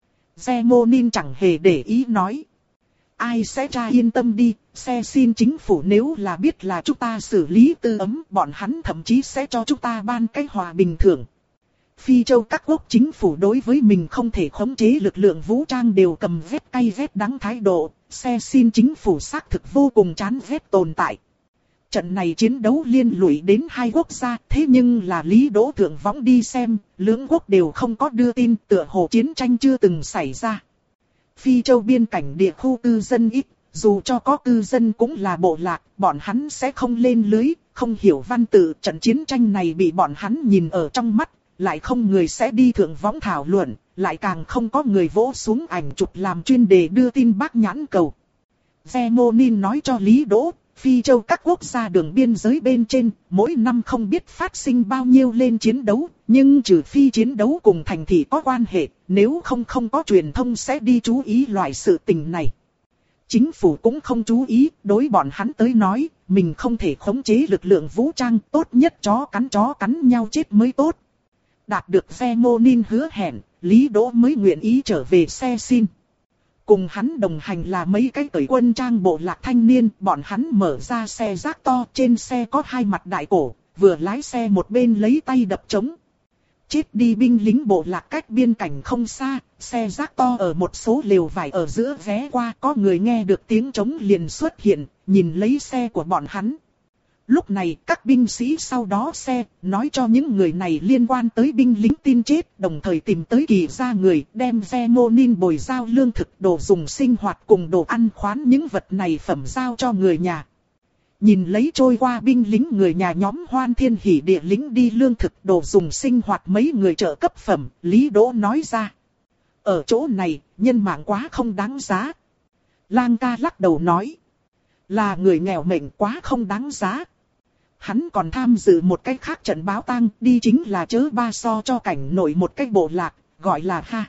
Zemonin chẳng hề để ý nói. Ai sẽ tra yên tâm đi, xe xin chính phủ nếu là biết là chúng ta xử lý tư ấm, bọn hắn thậm chí sẽ cho chúng ta ban cái hòa bình thưởng. Phi Châu các quốc chính phủ đối với mình không thể khống chế lực lượng vũ trang đều cầm vét cay vét đắng thái độ, xe xin chính phủ xác thực vô cùng chán ghét tồn tại. Trận này chiến đấu liên lụy đến hai quốc gia, thế nhưng là Lý Đỗ thượng võng đi xem, lưỡng quốc đều không có đưa tin, tựa hồ chiến tranh chưa từng xảy ra. Phi Châu biên cảnh địa khu cư dân ít, dù cho có cư dân cũng là bộ lạc, bọn hắn sẽ không lên lưới, không hiểu văn tự. Trận chiến tranh này bị bọn hắn nhìn ở trong mắt, lại không người sẽ đi thượng võng thảo luận, lại càng không có người vỗ xuống ảnh chụp làm chuyên đề đưa tin bác nhãn cầu. Zemonin nói cho Lý Đỗ, Phi Châu các quốc gia đường biên giới bên trên, mỗi năm không biết phát sinh bao nhiêu lên chiến đấu, nhưng trừ phi chiến đấu cùng thành thị có quan hệ, nếu không không có truyền thông sẽ đi chú ý loại sự tình này. Chính phủ cũng không chú ý, đối bọn hắn tới nói, mình không thể khống chế lực lượng vũ trang, tốt nhất chó cắn chó cắn nhau chết mới tốt. Đạt được Zemonin hứa hẹn, Lý Đỗ mới nguyện ý trở về xe xin. Cùng hắn đồng hành là mấy cái cởi quân trang bộ lạc thanh niên, bọn hắn mở ra xe rác to, trên xe có hai mặt đại cổ, vừa lái xe một bên lấy tay đập trống. Chết đi binh lính bộ lạc cách biên cảnh không xa, xe rác to ở một số lều vải ở giữa ghé qua, có người nghe được tiếng trống liền xuất hiện, nhìn lấy xe của bọn hắn. Lúc này các binh sĩ sau đó xe, nói cho những người này liên quan tới binh lính tin chết, đồng thời tìm tới Kỳ gia người, đem Zemonin bồi giao lương thực, đồ dùng sinh hoạt cùng đồ ăn khoán những vật này phẩm giao cho người nhà. Nhìn lấy trôi qua binh lính người nhà nhóm hoan thiên hỉ địa lính đi lương thực, đồ dùng sinh hoạt mấy người trợ cấp phẩm, Lý Đỗ nói ra. Ở chỗ này, nhân mạng quá không đáng giá. Lang ca lắc đầu nói. Là người nghèo mệnh quá không đáng giá. Hắn còn tham dự một cái khác trận báo tang, đi chính là chớ ba so cho cảnh nổi một cái bộ lạc, gọi là ha.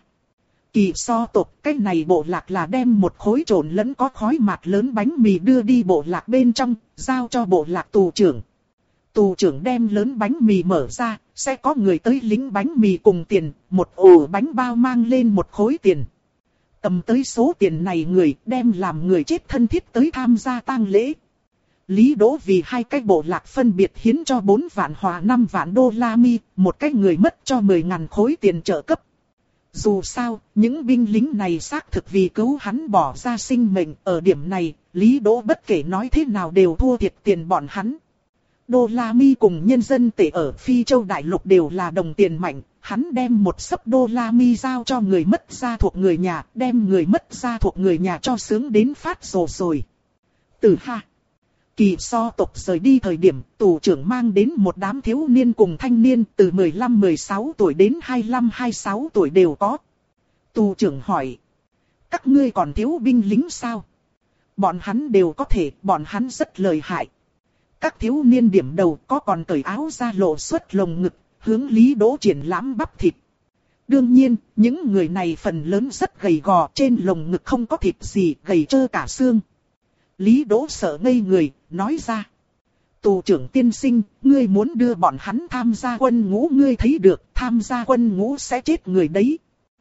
Kỳ so tộc, cái này bộ lạc là đem một khối trộn lẫn có khói mạt lớn bánh mì đưa đi bộ lạc bên trong, giao cho bộ lạc tù trưởng. Tù trưởng đem lớn bánh mì mở ra, sẽ có người tới lính bánh mì cùng tiền, một ổ bánh bao mang lên một khối tiền. Cầm tới số tiền này người đem làm người chết thân thiết tới tham gia tang lễ. Lý Đỗ vì hai cái bộ lạc phân biệt hiến cho bốn vạn hòa năm vạn đô la mi, một cái người mất cho mười ngàn khối tiền trợ cấp. Dù sao, những binh lính này xác thực vì cứu hắn bỏ ra sinh mệnh, ở điểm này, Lý Đỗ bất kể nói thế nào đều thua thiệt tiền bọn hắn. Đô la mi cùng nhân dân tệ ở Phi Châu Đại Lục đều là đồng tiền mạnh, hắn đem một xấp đô la mi giao cho người mất gia thuộc người nhà, đem người mất gia thuộc người nhà cho sướng đến phát rồ rồi. Từ ha. Kỳ so tộc rời đi thời điểm, tù trưởng mang đến một đám thiếu niên cùng thanh niên từ mười lăm mười sáu tuổi đến hai mươi lăm hai mươi sáu tuổi đều có. Tù trưởng hỏi. Các ngươi còn thiếu binh lính sao? Bọn hắn đều có thể, bọn hắn rất lợi hại. Các thiếu niên điểm đầu có còn cởi áo ra lộ xuất lồng ngực, hướng Lý Đỗ triển lãm bắp thịt. Đương nhiên, những người này phần lớn rất gầy gò, trên lồng ngực không có thịt gì, gầy trơ cả xương. Lý Đỗ sợ ngây người, nói ra. Tù trưởng tiên sinh, ngươi muốn đưa bọn hắn tham gia quân ngũ, ngươi thấy được, tham gia quân ngũ sẽ chết người đấy.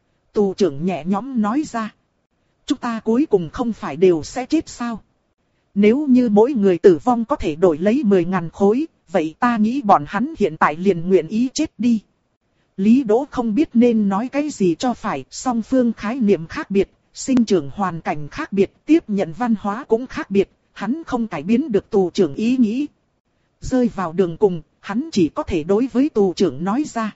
Tù trưởng nhẹ nhõm nói ra. Chúng ta cuối cùng không phải đều sẽ chết sao? Nếu như mỗi người tử vong có thể đổi lấy mười ngàn khối, vậy ta nghĩ bọn hắn hiện tại liền nguyện ý chết đi. Lý Đỗ không biết nên nói cái gì cho phải, song phương khái niệm khác biệt, sinh trưởng hoàn cảnh khác biệt, tiếp nhận văn hóa cũng khác biệt, hắn không cải biến được tù trưởng ý nghĩ. Rơi vào đường cùng, hắn chỉ có thể đối với tù trưởng nói ra.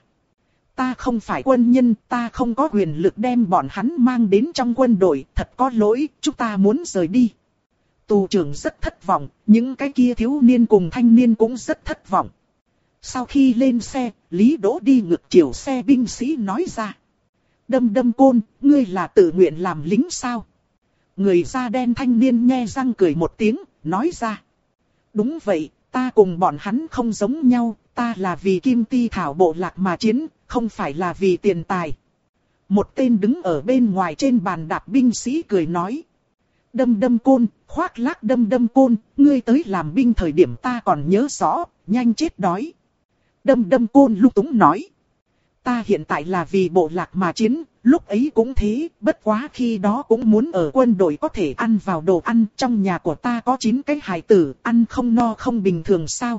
Ta không phải quân nhân, ta không có quyền lực đem bọn hắn mang đến trong quân đội, thật có lỗi, chúng ta muốn rời đi. Tù trưởng rất thất vọng, những cái kia thiếu niên cùng thanh niên cũng rất thất vọng. Sau khi lên xe, Lý Đỗ đi ngược chiều xe binh sĩ nói ra. Đâm đâm côn, ngươi là tự nguyện làm lính sao? Người da đen thanh niên nhe răng cười một tiếng, nói ra. Đúng vậy, ta cùng bọn hắn không giống nhau, ta là vì Kim Ti Thảo bộ lạc mà chiến, không phải là vì tiền tài. Một tên đứng ở bên ngoài trên bàn đạp binh sĩ cười nói. Đâm đâm côn, khoác lác đâm đâm côn, ngươi tới làm binh thời điểm ta còn nhớ rõ, nhanh chết đói. Đâm đâm côn lúc túng nói. Ta hiện tại là vì bộ lạc mà chiến, lúc ấy cũng thế, bất quá khi đó cũng muốn ở quân đội có thể ăn vào đồ ăn, trong nhà của ta có chín cái hài tử, ăn không no không bình thường sao.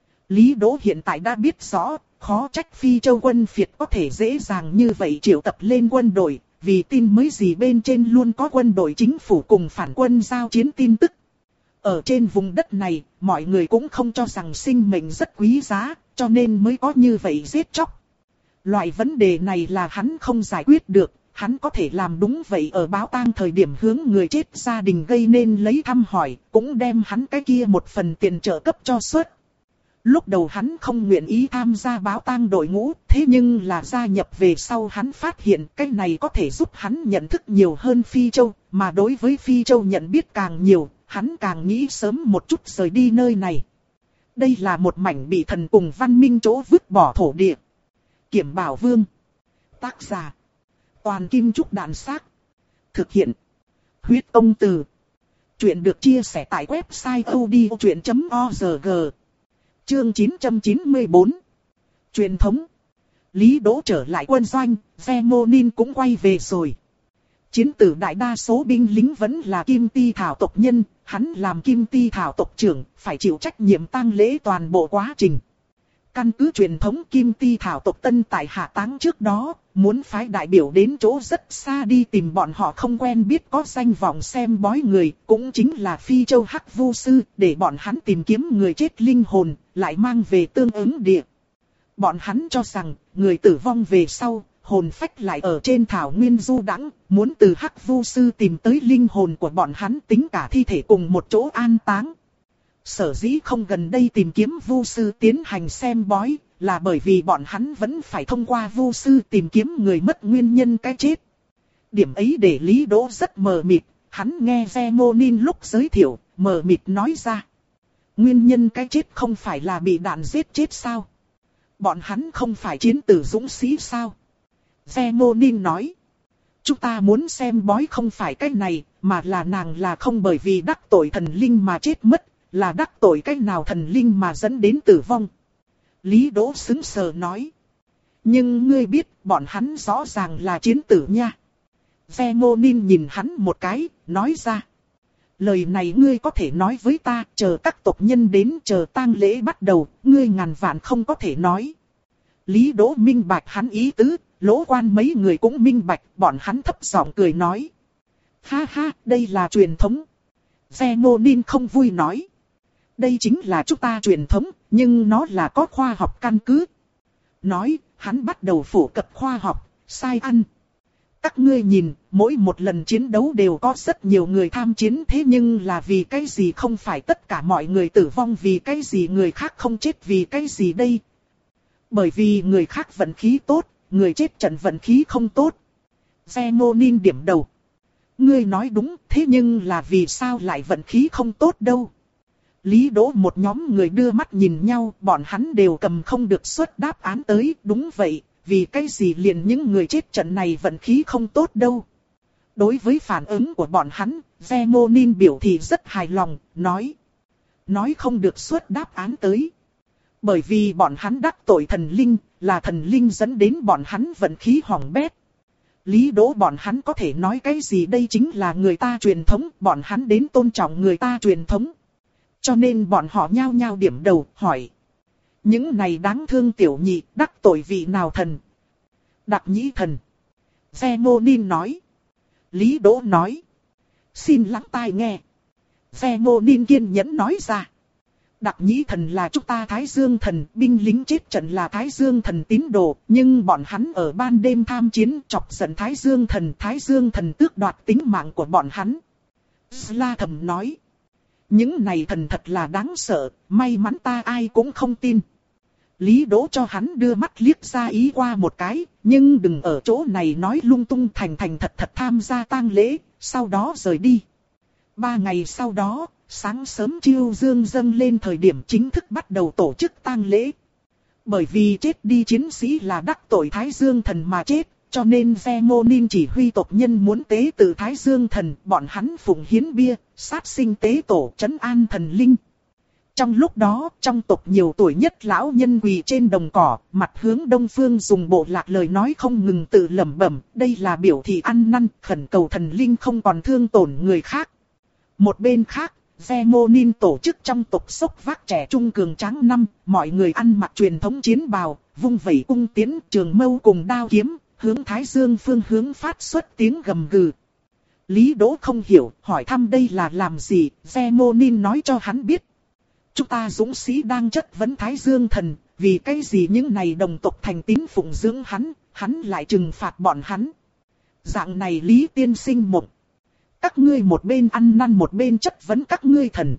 Lý Đỗ hiện tại đã biết rõ, khó trách Phi Châu quân phiệt có thể dễ dàng như vậy triệu tập lên quân đội, vì tin mới gì bên trên luôn có quân đội chính phủ cùng phản quân giao chiến tin tức. Ở trên vùng đất này, mọi người cũng không cho rằng sinh mệnh rất quý giá, cho nên mới có như vậy giết chóc. Loại vấn đề này là hắn không giải quyết được, hắn có thể làm đúng vậy ở báo tang thời điểm hướng người chết gia đình gây nên lấy thăm hỏi, cũng đem hắn cái kia một phần tiền trợ cấp cho suất. Lúc đầu hắn không nguyện ý tham gia báo tang đội ngũ, thế nhưng là gia nhập về sau hắn phát hiện cái này có thể giúp hắn nhận thức nhiều hơn Phi Châu, mà đối với Phi Châu nhận biết càng nhiều, hắn càng nghĩ sớm một chút rời đi nơi này. Đây là một mảnh bị thần cùng văn minh chỗ vứt bỏ thổ địa. Kiểm Bảo Vương. Tác giả. Toàn Kim Trúc Đàn Xác. Thực hiện. Huyết Công Từ. Chuyện được chia sẻ tại website odchuyện chấm org. Chương chín trăm chín mươi tư. Truyền thống. Lý Đỗ trở lại quân doanh, Zemonin cũng quay về rồi. Chiến tử đại đa số binh lính vẫn là Kim Ti Thảo tộc nhân, hắn làm Kim Ti Thảo tộc trưởng, phải chịu trách nhiệm tang lễ toàn bộ quá trình. căn cứ truyền thống Kim Ti Thảo tộc Tân tại hạ táng trước đó, muốn phái đại biểu đến chỗ rất xa đi tìm bọn họ không quen biết có danh vọng xem bói người, cũng chính là Phi Châu Hắc Vu Sư, để bọn hắn tìm kiếm người chết linh hồn, lại mang về tương ứng địa. Bọn hắn cho rằng, người tử vong về sau, hồn phách lại ở trên thảo nguyên du đãng, muốn từ Hắc Vu Sư tìm tới linh hồn của bọn hắn tính cả thi thể cùng một chỗ an táng. Sở dĩ không gần đây tìm kiếm Vu Sư tiến hành xem bói, là bởi vì bọn hắn vẫn phải thông qua Vu Sư tìm kiếm người mất nguyên nhân cái chết. Điểm ấy để Lý Đỗ rất mờ mịt, hắn nghe Zemonin lúc giới thiệu, mờ mịt nói ra. Nguyên nhân cái chết không phải là bị đạn giết chết sao? Bọn hắn không phải chiến tử dũng sĩ sao? Zemonin nói. Chúng ta muốn xem bói không phải cái này, mà là nàng là không bởi vì đắc tội thần linh mà chết mất, là đắc tội cái nào thần linh mà dẫn đến tử vong. Lý Đỗ sững sờ nói. Nhưng ngươi biết, bọn hắn rõ ràng là chiến tử nha. Zemonin nhìn hắn một cái, nói ra. Lời này ngươi có thể nói với ta, chờ các tộc nhân đến, chờ tang lễ bắt đầu, ngươi ngàn vạn không có thể nói. Lý Đỗ minh bạch hắn ý tứ, Lỗ Quan mấy người cũng minh bạch, bọn hắn thấp giọng cười nói. Ha ha, đây là truyền thống. Zemonin không vui nói. Đây chính là chúng ta truyền thống, nhưng nó là có khoa học căn cứ. Nói, hắn bắt đầu phổ cập khoa học, sai ăn. Các ngươi nhìn, mỗi một lần chiến đấu đều có rất nhiều người tham chiến, thế nhưng là vì cái gì không phải tất cả mọi người tử vong, vì cái gì người khác không chết, vì cái gì đây? Bởi vì người khác vận khí tốt, người chết trận vận khí không tốt. Zemonin điểm đầu. Ngươi nói đúng, thế nhưng là vì sao lại vận khí không tốt đâu? Lý Đỗ một nhóm người đưa mắt nhìn nhau, bọn hắn đều cầm không được xuất đáp án tới, đúng vậy, vì cái gì liền những người chết trận này vận khí không tốt đâu. Đối với phản ứng của bọn hắn, Zemonin biểu thị rất hài lòng, nói. Nói không được xuất đáp án tới. Bởi vì bọn hắn đắc tội thần linh, là thần linh dẫn đến bọn hắn vận khí hỏng bét. Lý Đỗ bọn hắn có thể nói cái gì, đây chính là người ta truyền thống, bọn hắn đến tôn trọng người ta truyền thống. Cho nên bọn họ nhao nhao điểm đầu, hỏi. Những này đáng thương tiểu nhị, đắc tội vị nào thần? Đặc nhĩ thần. Zemonin nói. Lý Đỗ nói. Xin lắng tai nghe. Zemonin kiên nhẫn nói ra. Đặc nhĩ thần là chúng ta Thái Dương thần, binh lính chết trận là Thái Dương thần tín đồ, nhưng bọn hắn ở ban đêm tham chiến chọc giận Thái Dương thần, Thái Dương thần tước đoạt tính mạng của bọn hắn. Sla thầm nói. Những này thần thật là đáng sợ, may mắn ta ai cũng không tin. Lý Đỗ cho hắn đưa mắt liếc ra ý qua một cái, nhưng đừng ở chỗ này nói lung tung, thành thành thật thật tham gia tang lễ, sau đó rời đi. Ba ngày sau đó, sáng sớm chiêu dương dâng lên thời điểm chính thức bắt đầu tổ chức tang lễ. Bởi vì chết đi chiến sĩ là đắc tội Thái Dương thần mà chết, cho nên Zemonin chỉ huy tộc nhân muốn tế tự Thái Dương thần, bọn hắn phụng hiến bia, sát sinh tế tổ trấn an thần linh. Trong lúc đó, trong tộc nhiều tuổi nhất lão nhân quỳ trên đồng cỏ, mặt hướng đông phương dùng bộ lạc lời nói không ngừng tự lẩm bẩm, đây là biểu thị ăn năn, khẩn cầu thần linh không còn thương tổn người khác. Một bên khác, Zemonin tổ chức trong tộc xốc vác trẻ trung cường tráng năm, mọi người ăn mặc truyền thống chiến bào, vung vẩy cung tiến, trường mâu cùng đao kiếm, hướng Thái Dương phương hướng phát xuất tiếng gầm gừ. Lý Đỗ không hiểu, hỏi thăm đây là làm gì, Zemonin nói cho hắn biết. Chúng ta dũng sĩ đang chất vấn Thái Dương thần, vì cái gì những này đồng tộc thành tín phụng dưỡng hắn, hắn lại trừng phạt bọn hắn. Dạng này Lý tiên sinh mộng. Các ngươi một bên ăn năn một bên chất vấn các ngươi thần.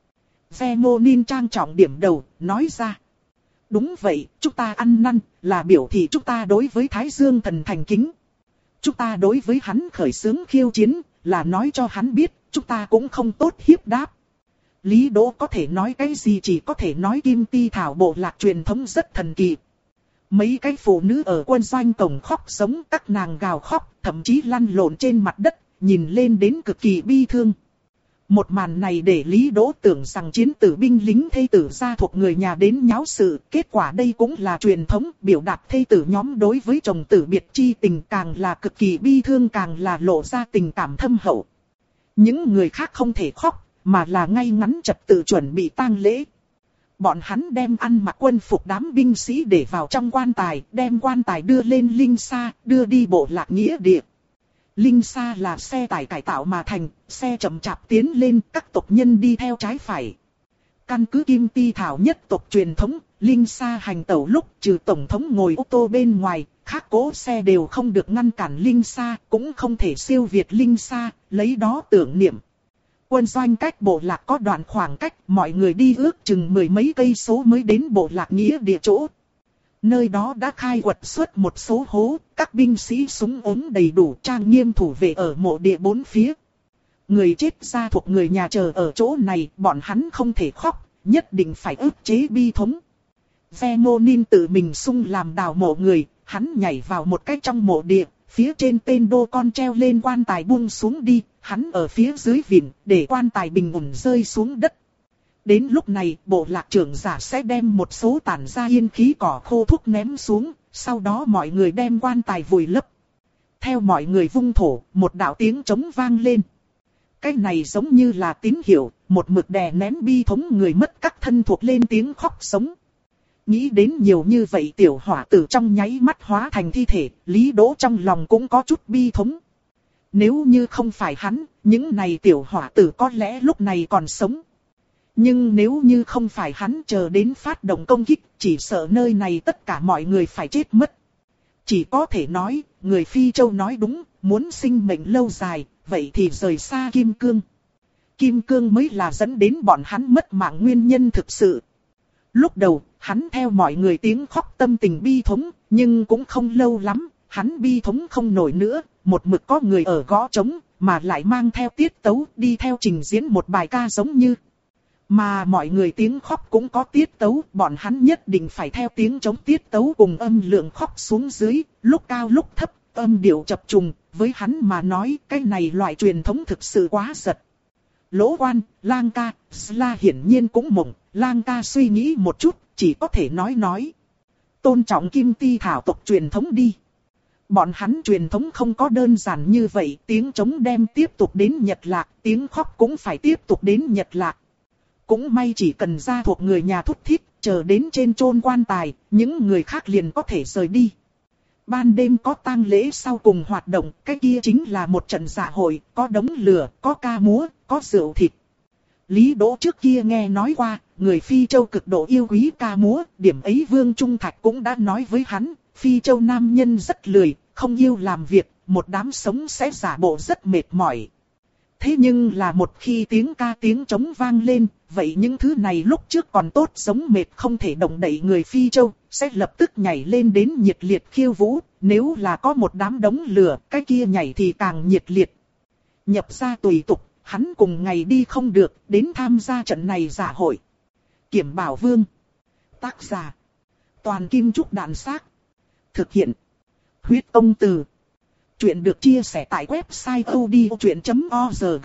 Zemonin trang trọng điểm đầu, nói ra. Đúng vậy, chúng ta ăn năn, là biểu thị chúng ta đối với Thái Dương thần thành kính. Chúng ta đối với hắn khởi xướng khiêu chiến, là nói cho hắn biết, chúng ta cũng không tốt hiếp đáp. Lý Đỗ có thể nói cái gì, chỉ có thể nói Kim Ti Thảo bộ lạc truyền thống rất thần kỳ. Mấy cái phụ nữ ở quân doanh cổng khóc sống, các nàng gào khóc, thậm chí lăn lộn trên mặt đất, nhìn lên đến cực kỳ bi thương. Một màn này để Lý Đỗ tưởng rằng chiến tử binh lính thê tử gia thuộc người nhà đến nháo sự, kết quả đây cũng là truyền thống, biểu đạt thê tử nhóm đối với chồng tử biệt chi tình, càng là cực kỳ bi thương, càng là lộ ra tình cảm thâm hậu. Những người khác không thể khóc, mà là ngay ngắn trật tự chuẩn bị tang lễ. bọn hắn đem ăn mặc quân phục đám binh sĩ để vào trong quan tài, đem quan tài đưa lên linh xa, đưa đi bộ lạc nghĩa địa. Linh xa là xe tải cải tạo mà thành, xe chậm chạp tiến lên, các tộc nhân đi theo trái phải. Căn cứ Kim Ti Thảo nhất tộc truyền thống, linh xa hành tẩu lúc trừ tổng thống ngồi ô tô bên ngoài, khác cỗ xe đều không được ngăn cản linh xa, cũng không thể siêu việt linh xa, lấy đó tưởng niệm. Quân doanh cách bộ lạc có đoạn khoảng cách, mọi người đi ước chừng mười mấy cây số mới đến bộ lạc nghĩa địa chỗ. Nơi đó đã khai quật xuất một số hố, các binh sĩ súng ống đầy đủ trang nghiêm thủ vệ ở mộ địa bốn phía. Người chết gia thuộc người nhà chờ ở chỗ này, bọn hắn không thể khóc, nhất định phải ức chế bi thống. Vemonin tự mình sung làm đào mộ người, hắn nhảy vào một cái trong mộ địa, phía trên tên đô con treo lên quan tài buông xuống đi, hắn ở phía dưới vịn, để quan tài bình ổn rơi xuống đất. Đến lúc này, bộ lạc trưởng giả sẽ đem một số tản ra yên khí cỏ khô thuốc ném xuống, sau đó mọi người đem quan tài vùi lấp. Theo mọi người vung thổ, một đạo tiếng trống vang lên. Cái này giống như là tín hiệu, một mực đè nén bi thống người mất các thân thuộc lên tiếng khóc sống. Nghĩ đến nhiều như vậy tiểu hỏa tử trong nháy mắt hóa thành thi thể, Lý Đỗ trong lòng cũng có chút bi thống. Nếu như không phải hắn, những này tiểu hỏa tử có lẽ lúc này còn sống. Nhưng nếu như không phải hắn chờ đến phát động công kích, chỉ sợ nơi này tất cả mọi người phải chết mất. Chỉ có thể nói, người Phi Châu nói đúng, muốn sinh mệnh lâu dài, vậy thì rời xa Kim Cương. Kim Cương mới là dẫn đến bọn hắn mất mạng nguyên nhân thực sự. Lúc đầu, hắn theo mọi người tiếng khóc tâm tình bi thống, nhưng cũng không lâu lắm, hắn bi thống không nổi nữa, một mực có người ở gõ trống, mà lại mang theo tiết tấu, đi theo trình diễn một bài ca giống như. Mà mọi người tiếng khóc cũng có tiết tấu, bọn hắn nhất định phải theo tiếng trống tiết tấu cùng âm lượng khóc xuống dưới, lúc cao lúc thấp, âm điệu chập trùng, với hắn mà nói cái này loại truyền thống thực sự quá giật. Lỗ Quan, Lang ca, Sla hiển nhiên cũng mộng, Lang ca suy nghĩ một chút, chỉ có thể nói nói. Tôn trọng Kim Ti Thảo tộc truyền thống đi. Bọn hắn truyền thống không có đơn giản như vậy, tiếng trống đem tiếp tục đến Nhật Lạc, tiếng khóc cũng phải tiếp tục đến Nhật Lạc. Cũng may chỉ cần gia thuộc người nhà thúc thiết, chờ đến trên chôn quan tài, những người khác liền có thể rời đi. Ban đêm có tang lễ sau cùng hoạt động, cái kia chính là một trận dạ hội, có đống lửa, có ca múa, có rượu thịt. Lý Đỗ trước kia nghe nói qua, người Phi Châu cực độ yêu quý ca múa, điểm ấy Vương Trung Thạch cũng đã nói với hắn, Phi Châu nam nhân rất lười, không yêu làm việc, một đám sống sẽ giả bộ rất mệt mỏi. Thế nhưng là một khi tiếng ca tiếng trống vang lên, vậy những thứ này lúc trước còn tốt sống mệt không thể động đậy người Phi Châu, sẽ lập tức nhảy lên đến nhiệt liệt khiêu vũ, nếu là có một đám đống lửa, cái kia nhảy thì càng nhiệt liệt. Nhập ra tùy tục, hắn cùng ngày đi không được, đến tham gia trận này dạ hội. Kiểm Bảo Vương. Tác giả. Toàn Kim Trúc Đàn Xác. Thực hiện. Huyết Công Từ. Chuyện được chia sẻ tại website odchuyện chấm org.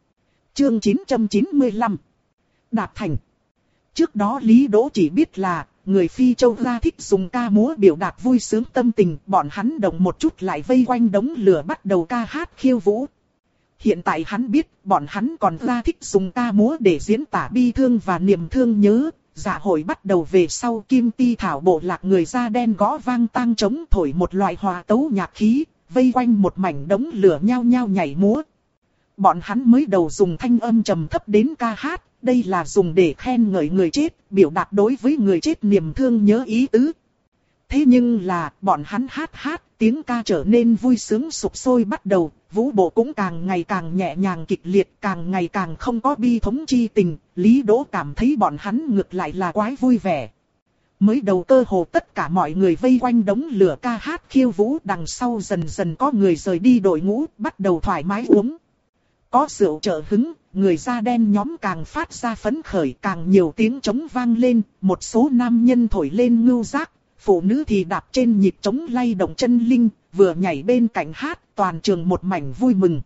Chương chín trăm chín mươi lăm. Đạt thành. Trước đó Lý Đỗ chỉ biết là, người Phi Châu ra thích dùng ca múa biểu đạt vui sướng tâm tình, bọn hắn động một chút lại vây quanh đống lửa bắt đầu ca hát khiêu vũ. Hiện tại hắn biết, bọn hắn còn ra thích dùng ca múa để diễn tả bi thương và niềm thương nhớ. Dạ hội bắt đầu về sau, Kim Ti Thảo bộ lạc người da đen gõ vang tang trống thổi một loại hòa tấu nhạc khí, vây quanh một mảnh đống lửa nhao nhao nhảy múa. Bọn hắn mới đầu dùng thanh âm trầm thấp đến ca hát, đây là dùng để khen ngợi người chết, biểu đạt đối với người chết niềm thương nhớ ý tứ. Thế nhưng là, bọn hắn hát hát, tiếng ca trở nên vui sướng sục sôi bắt đầu, vũ bộ cũng càng ngày càng nhẹ nhàng kịch liệt, càng ngày càng không có bi thống chi tình, Lý Đỗ cảm thấy bọn hắn ngược lại là quái vui vẻ. Mới đầu cơ hồ tất cả mọi người vây quanh đống lửa ca hát khiêu vũ, đằng sau dần dần có người rời đi đội ngũ, bắt đầu thoải mái uống. Có rượu trợ hứng, người da đen nhóm càng phát ra phấn khởi, càng nhiều tiếng trống vang lên, một số nam nhân thổi lên ngưu giác, phụ nữ thì đạp trên nhịp trống lay động chân linh, vừa nhảy bên cạnh hát, toàn trường một mảnh vui mừng.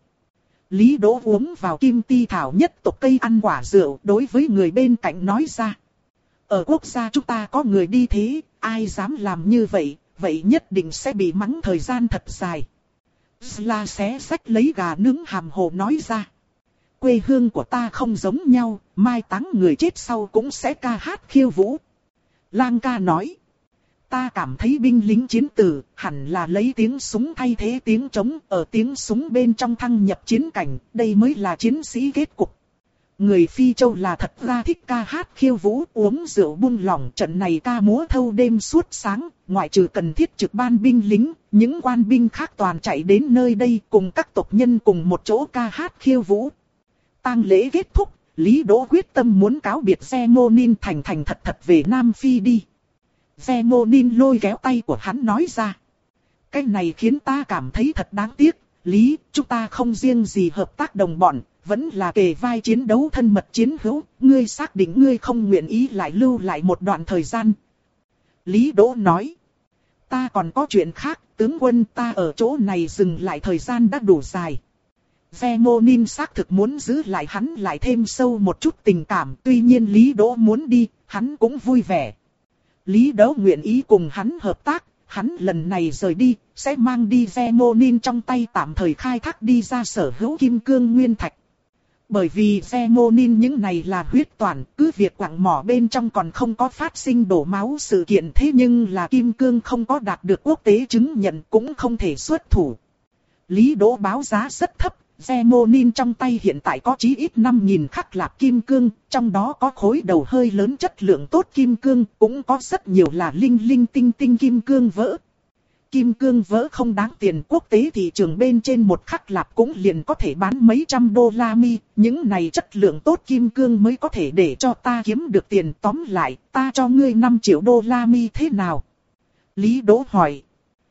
Lý Đỗ uống vào Kim Ti Thảo nhất tộc cây ăn quả rượu, đối với người bên cạnh nói ra. Ở quốc gia chúng ta có người đi thế, ai dám làm như vậy, vậy nhất định sẽ bị mắng thời gian thật dài. Sla xé xách lấy gà nướng hàm hồ nói ra. quê hương của ta không giống nhau, mai táng người chết sau cũng sẽ ca hát khiêu vũ. Lang ca nói. Ta cảm thấy binh lính chiến tử, hẳn là lấy tiếng súng thay thế tiếng trống, ở tiếng súng bên trong thăng nhập chiến cảnh, đây mới là chiến sĩ kết cục. Người Phi Châu là thật ra thích ca hát khiêu vũ, uống rượu buông lỏng, trận này ca múa thâu đêm suốt sáng, ngoại trừ cần thiết trực ban binh lính, những quan binh khác toàn chạy đến nơi đây cùng các tộc nhân cùng một chỗ ca hát khiêu vũ. Tang lễ kết thúc, Lý Đỗ quyết tâm muốn cáo biệt Zemonin thành thành thật thật về Nam Phi đi. Zemonin lôi kéo tay của hắn nói ra. Cái này khiến ta cảm thấy thật đáng tiếc, Lý, chúng ta không riêng gì hợp tác đồng bọn, vẫn là kề vai chiến đấu thân mật chiến hữu, ngươi xác định ngươi không nguyện ý lại lưu lại một đoạn thời gian. Lý Đỗ nói. Ta còn có chuyện khác, tướng quân, ta ở chỗ này dừng lại thời gian đã đủ dài. Zemonin xác thực muốn giữ lại hắn lại thêm sâu một chút tình cảm, tuy nhiên Lý Đỗ muốn đi, hắn cũng vui vẻ. Lý Đỗ nguyện ý cùng hắn hợp tác, hắn lần này rời đi, sẽ mang đi Zemonin trong tay tạm thời khai thác đi ra sở hữu kim cương nguyên thạch. Bởi vì Zemonin những này là huyết toàn, cứ việc quặng mỏ bên trong còn không có phát sinh đổ máu sự kiện, thế nhưng là kim cương không có đạt được quốc tế chứng nhận cũng không thể xuất thủ. Lý Đỗ báo giá rất thấp, Zemonin trong tay hiện tại có chí ít năm nghìn khắc lạp kim cương, trong đó có khối đầu hơi lớn chất lượng tốt kim cương, cũng có rất nhiều là linh linh tinh tinh kim cương vỡ. Kim cương vỡ không đáng tiền, quốc tế thị trường bên trên một khắc lạp cũng liền có thể bán mấy trăm đô la mi, những này chất lượng tốt kim cương mới có thể để cho ta kiếm được tiền, tóm lại, ta cho ngươi năm triệu đô la mi thế nào? Lý Đỗ hỏi.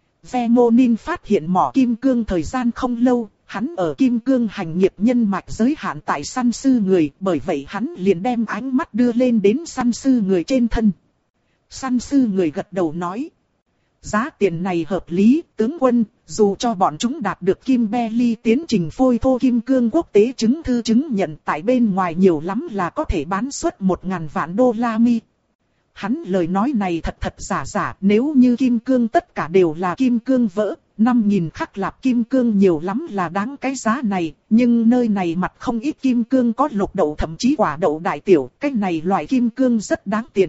Zemonin phát hiện mỏ kim cương thời gian không lâu, hắn ở kim cương hành nghiệp nhân mạch giới hạn tại săn sư người, bởi vậy hắn liền đem ánh mắt đưa lên đến săn sư người trên thân. Săn sư người gật đầu nói. Giá tiền này hợp lý, tướng quân, dù cho bọn chúng đạt được Kimberley tiến trình phôi thô kim cương quốc tế chứng thư chứng nhận tại bên ngoài nhiều lắm là có thể bán suất một ngàn vạn đô la mi. Hắn lời nói này thật thật giả giả, nếu như kim cương tất cả đều là kim cương vỡ, năm nghìn khắc lạp kim cương nhiều lắm là đáng cái giá này, nhưng nơi này mặt không ít kim cương có lục đậu thậm chí quả đậu đại tiểu, cái này loại kim cương rất đáng tiền.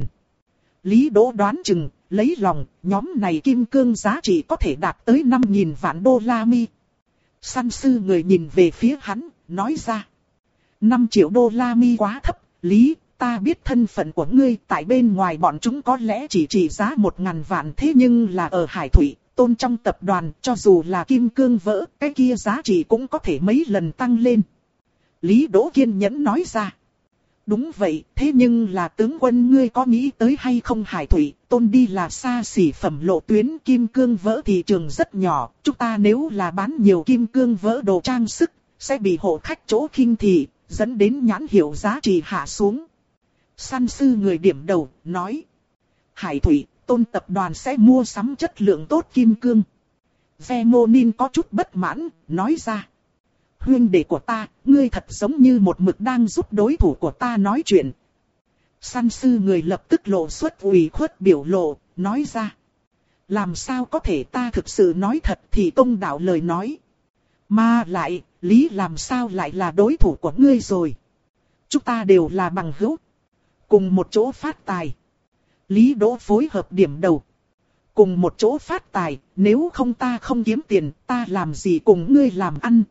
Lý Đỗ đoán chừng, lấy lòng, nhóm này kim cương giá trị có thể đạt tới năm nghìn vạn đô la mi. Săn sư người nhìn về phía hắn, nói ra. năm triệu đô la mi quá thấp, Lý, ta biết thân phận của ngươi, tại bên ngoài bọn chúng có lẽ chỉ trị giá một ngàn vạn, thế nhưng là ở Hải Thủy, Tôn trong tập đoàn, cho dù là kim cương vỡ, cái kia giá trị cũng có thể mấy lần tăng lên. Lý Đỗ kiên nhẫn nói ra. Đúng vậy, thế nhưng là tướng quân ngươi có nghĩ tới hay không? Hải Thủy, Tôn đi là xa xỉ phẩm lộ tuyến, kim cương vỡ thị trường rất nhỏ, chúng ta nếu là bán nhiều kim cương vỡ đồ trang sức, sẽ bị hộ khách chỗ khinh thị, dẫn đến nhãn hiệu giá trị hạ xuống. Săn sư người điểm đầu, nói. Hải Thủy, Tôn tập đoàn sẽ mua sắm chất lượng tốt kim cương. Zemonin có chút bất mãn, nói ra. Huynh đệ của ta, ngươi thật giống như một mực đang giúp đối thủ của ta nói chuyện. Săn sư người lập tức lộ xuất ủy khuất biểu lộ, nói ra. Làm sao có thể, ta thực sự nói thật thì công đạo lời nói. Mà lại, Lý làm sao lại là đối thủ của ngươi rồi. Chúng ta đều là bằng hữu. Cùng một chỗ phát tài. Lý Đỗ phối hợp điểm đầu. Cùng một chỗ phát tài, nếu không ta không kiếm tiền, ta làm gì cùng ngươi làm ăn.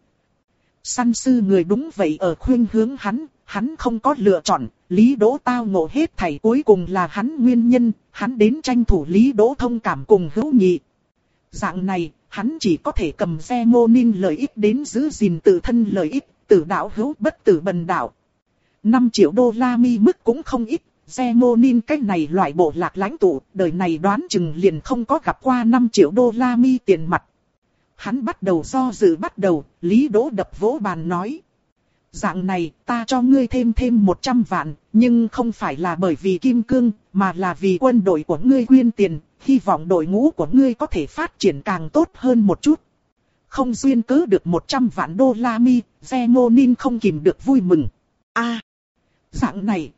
Săn sư người đúng vậy ở khuyên hướng hắn, hắn không có lựa chọn, Lý Đỗ tao ngộ hết thảy cuối cùng là hắn nguyên nhân, hắn đến tranh thủ Lý Đỗ thông cảm cùng hữu nghị. Dạng này, hắn chỉ có thể cầm Zemonin lợi ích đến giữ gìn tự thân lợi ích, tử đạo hữu bất tử bần đạo. năm triệu đô la mi mức cũng không ít, Zemonin cái này loại bộ lạc lãnh tụ, đời này đoán chừng liền không có gặp qua năm triệu đô la mi tiền mặt. Hắn bắt đầu do dự bắt đầu, Lý Đỗ đập vỗ bàn nói. Dạng này, ta cho ngươi thêm thêm một trăm vạn, nhưng không phải là bởi vì kim cương, mà là vì quân đội của ngươi quyên tiền, hy vọng đội ngũ của ngươi có thể phát triển càng tốt hơn một chút. Không duyên cớ được một trăm vạn đô la mi, Zemonin không kìm được vui mừng. A, à, dạng này.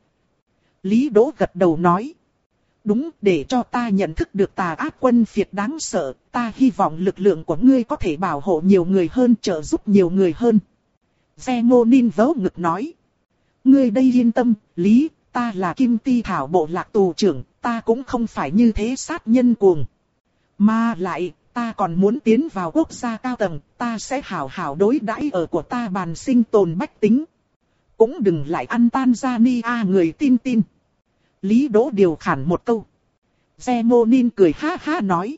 Lý Đỗ gật đầu nói. Đúng, để cho ta nhận thức được tà ác quân phiệt đáng sợ, ta hy vọng lực lượng của ngươi có thể bảo hộ nhiều người hơn, trợ giúp nhiều người hơn. Zemonin vớ ngực nói. Ngươi đây yên tâm, Lý, ta là Kim Ti Thảo bộ lạc tù trưởng, ta cũng không phải như thế sát nhân cuồng. Mà lại, ta còn muốn tiến vào quốc gia cao tầng, ta sẽ hảo hảo đối đãi ở của ta bàn sinh tồn bách tính. Cũng đừng lại ăn Tanzania người tin tin. Lý Đỗ điều khản một câu. Zemonin cười ha ha nói.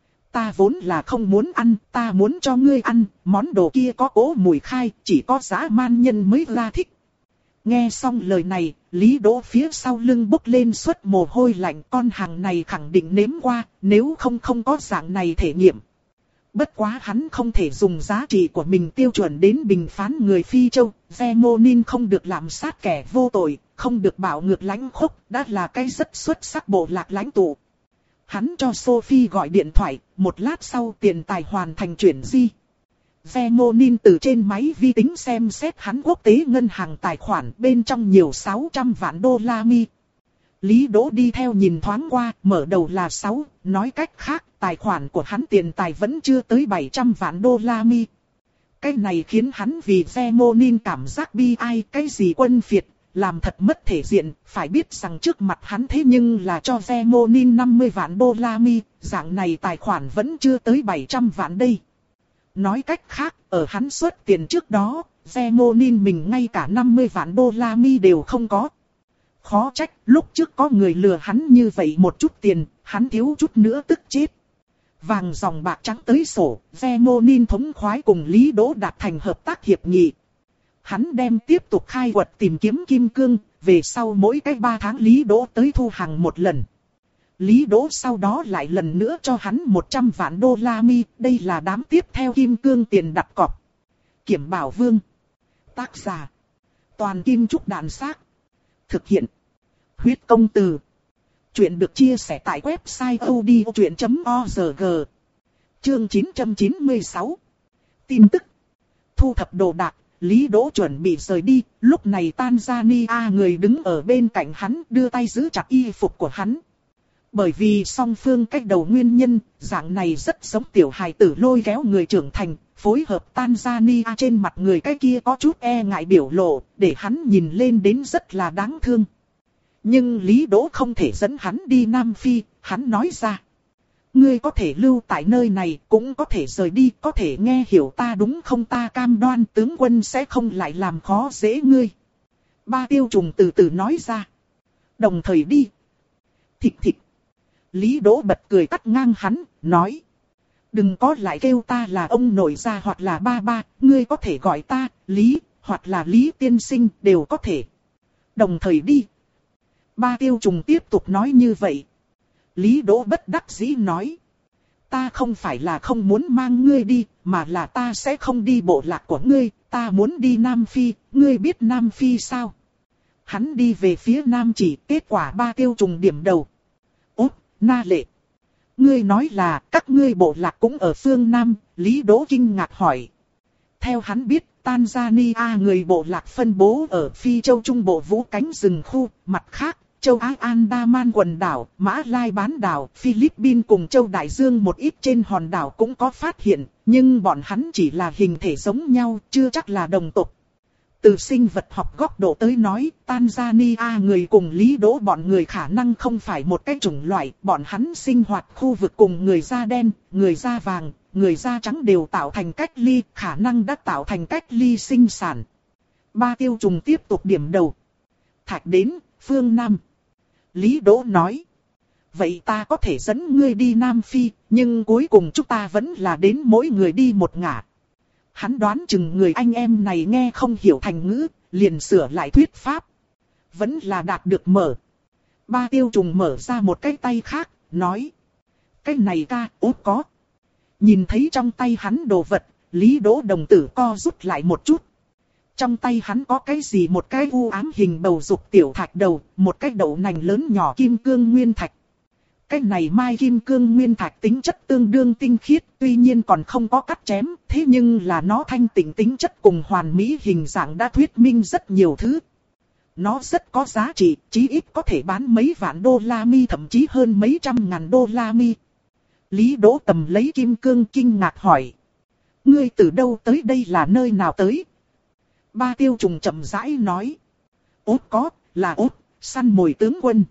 Ta vốn là không muốn ăn, ta muốn cho ngươi ăn, món đồ kia có cỗ mùi khai, chỉ có dã man nhân mới ra thích. Nghe xong lời này, Lý Đỗ phía sau lưng bốc lên suốt mồ hôi lạnh, con hàng này khẳng định nếm qua, nếu không không có dạng này thể nghiệm. Bất quá hắn không thể dùng giá trị của mình tiêu chuẩn đến bình phán người Phi Châu, Zemonin không được lạm sát kẻ vô tội, không được bạo ngược lãnh khốc, đã là cái rất xuất sắc bộ lạc lãnh tụ. Hắn cho Sophie gọi điện thoại, một lát sau tiền tài hoàn thành chuyển di. Zemonin từ trên máy vi tính xem xét hắn quốc tế ngân hàng tài khoản bên trong nhiều sáu trăm vạn đô la mi. Lý Đỗ đi theo nhìn thoáng qua, mở đầu là sáu, nói cách khác, tài khoản của hắn tiền tài vẫn chưa tới bảy trăm vạn đô la mi. Cái này khiến hắn vì Zemonin cảm giác bi ai, cái gì quân phiệt, làm thật mất thể diện, phải biết rằng trước mặt hắn thế nhưng là cho Zemonin năm mươi vạn đô la mi, dạng này tài khoản vẫn chưa tới bảy trăm vạn đây. Nói cách khác, ở hắn xuất tiền trước đó, Zemonin mình ngay cả năm mươi vạn đô la mi đều không có. Khó trách, lúc trước có người lừa hắn như vậy một chút tiền, hắn thiếu chút nữa tức chết. Vàng dòng bạc trắng tới sổ, Zemonin thống khoái cùng Lý Đỗ đạt thành hợp tác hiệp nghị. Hắn đem tiếp tục khai quật tìm kiếm kim cương, về sau mỗi cách ba tháng Lý Đỗ tới thu hàng một lần. Lý Đỗ sau đó lại lần nữa cho hắn một trăm vạn đô la mi, đây là đám tiếp theo kim cương tiền đặt cọc. Kiểm Bảo Vương. Tác giả. Toàn Kim Trúc Đàn Xác. Thực hiện. Huyết Công Từ. Chuyện được chia sẻ tại website odchuyện chấm org. Chương chín trăm chín mươi sáu. Tin tức. Thu thập đồ đạc, Lý Đỗ chuẩn bị rời đi, lúc này Tanzania người đứng ở bên cạnh hắn đưa tay giữ chặt y phục của hắn. Bởi vì song phương cách đầu nguyên nhân, dạng này rất giống tiểu hài tử lôi kéo người trưởng thành, phối hợp Tanzania trên mặt người cái kia có chút e ngại biểu lộ, để hắn nhìn lên đến rất là đáng thương. Nhưng Lý Đỗ không thể dẫn hắn đi Nam Phi, hắn nói ra. Ngươi có thể lưu tại nơi này, cũng có thể rời đi, có thể nghe hiểu ta đúng không, ta cam đoan tướng quân sẽ không lại làm khó dễ ngươi. Ba Tiêu Trùng từ từ nói ra. Đồng thời đi. Thịch thịch. Lý Đỗ bật cười cắt ngang hắn, nói. Đừng có lại kêu ta là ông nội gia hoặc là ba ba, ngươi có thể gọi ta, Lý, hoặc là Lý tiên sinh, đều có thể. Đồng thời đi. Ba Tiêu Trùng tiếp tục nói như vậy. Lý Đỗ bất đắc dĩ nói. Ta không phải là không muốn mang ngươi đi, mà là ta sẽ không đi bộ lạc của ngươi, ta muốn đi Nam Phi, ngươi biết Nam Phi sao? Hắn đi về phía Nam chỉ, kết quả Ba Tiêu Trùng điểm đầu. Úp, Na Lệ. Ngươi nói là các ngươi bộ lạc cũng ở phương Nam, Lý Đỗ kinh ngạc hỏi. Theo hắn biết, Tanzania người bộ lạc phân bố ở Phi Châu Trung Bộ Vũ Cánh rừng khu, mặt khác. Châu Á Andaman quần đảo, Mã Lai bán đảo, Philippines cùng châu Đại Dương một ít trên hòn đảo cũng có phát hiện, nhưng bọn hắn chỉ là hình thể giống nhau, chưa chắc là đồng tộc. Từ sinh vật học góc độ tới nói, Tanzania người cùng Lý Đỗ bọn người khả năng không phải một cái chủng loại, bọn hắn sinh hoạt khu vực cùng người da đen, người da vàng, người da trắng đều tạo thành cách ly, khả năng đã tạo thành cách ly sinh sản. Ba Tiêu Trùng tiếp tục điểm đầu. Thạch đến, phương Nam. Lý Đỗ nói. Vậy ta có thể dẫn ngươi đi Nam Phi, nhưng cuối cùng chúng ta vẫn là đến mỗi người đi một ngả. Hắn đoán chừng người anh em này nghe không hiểu thành ngữ, liền sửa lại thuyết pháp. Vẫn là đạt được mở. Ba Tiêu Trùng mở ra một cái tay khác, nói. Cái này ca, ốp có. Nhìn thấy trong tay hắn đồ vật, Lý Đỗ đồng tử co rút lại một chút. Trong tay hắn có cái gì, một cái u ám hình bầu dục tiểu thạch đầu, một cái đậu nành lớn nhỏ kim cương nguyên thạch. Cái này mai kim cương nguyên thạch tính chất tương đương tinh khiết, tuy nhiên còn không có cắt chém, thế nhưng là nó thanh tịnh tính chất cùng hoàn mỹ hình dạng đã thuyết minh rất nhiều thứ. Nó rất có giá trị, chí ít có thể bán mấy vạn đô la mi, thậm chí hơn mấy trăm ngàn đô la mi. Lý Đỗ cầm lấy kim cương kinh ngạc hỏi. Ngươi từ đâu tới, đây là nơi nào tới? Ba Tiêu Trùng chậm rãi nói. Út có, là út, săn mồi tướng quân.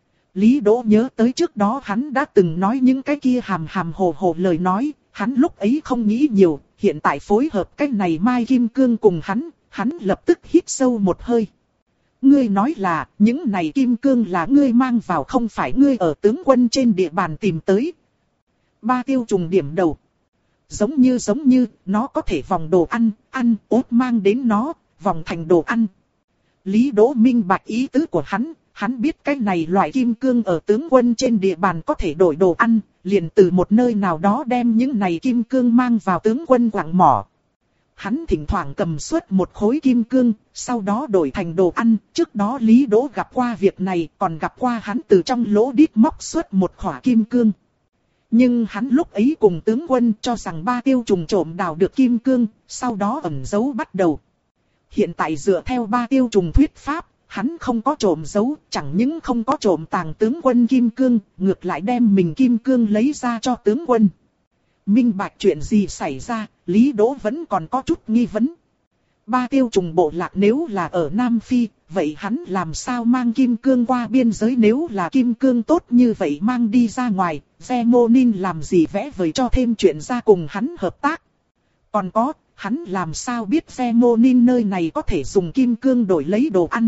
Lý Đỗ nhớ tới trước đó hắn đã từng nói những cái kia hàm hàm hồ hồ lời nói, hắn lúc ấy không nghĩ nhiều, hiện tại phối hợp cái này Mai Kim Cương cùng hắn, hắn lập tức hít sâu một hơi. Ngươi nói là, những này kim cương là ngươi mang vào không phải ngươi ở tướng quân trên địa bàn tìm tới. Ba Tiêu Trùng điểm đầu. Giống như giống như, nó có thể vòng đồ ăn, ăn, út mang đến nó, vòng thành đồ ăn. Lý Đỗ minh bạch ý tứ của hắn, hắn biết cái này loại kim cương ở tướng quân trên địa bàn có thể đổi đồ ăn, liền từ một nơi nào đó đem những này kim cương mang vào tướng quân quặng mỏ. Hắn thỉnh thoảng cầm suốt một khối kim cương, sau đó đổi thành đồ ăn. Trước đó Lý Đỗ gặp qua việc này, còn gặp qua hắn từ trong lỗ đít móc suốt một khỏa kim cương. Nhưng hắn lúc ấy cùng tướng quân cho rằng Ba Tiêu Trùng trộm đào được kim cương, sau đó ẩn giấu bắt đầu. Hiện tại dựa theo Ba Tiêu Trùng thuyết pháp, hắn không có trộm giấu, chẳng những không có trộm tàng tướng quân kim cương, ngược lại đem mình kim cương lấy ra cho tướng quân. Minh bạch chuyện gì xảy ra, Lý Đỗ vẫn còn có chút nghi vấn. Ba Tiêu Trùng bộ lạc nếu là ở Nam Phi, vậy hắn làm sao mang kim cương qua biên giới, nếu là kim cương tốt như vậy mang đi ra ngoài, Zemonin làm gì vẽ vời cho thêm chuyện ra cùng hắn hợp tác. Còn có, hắn làm sao biết Zemonin nơi này có thể dùng kim cương đổi lấy đồ ăn.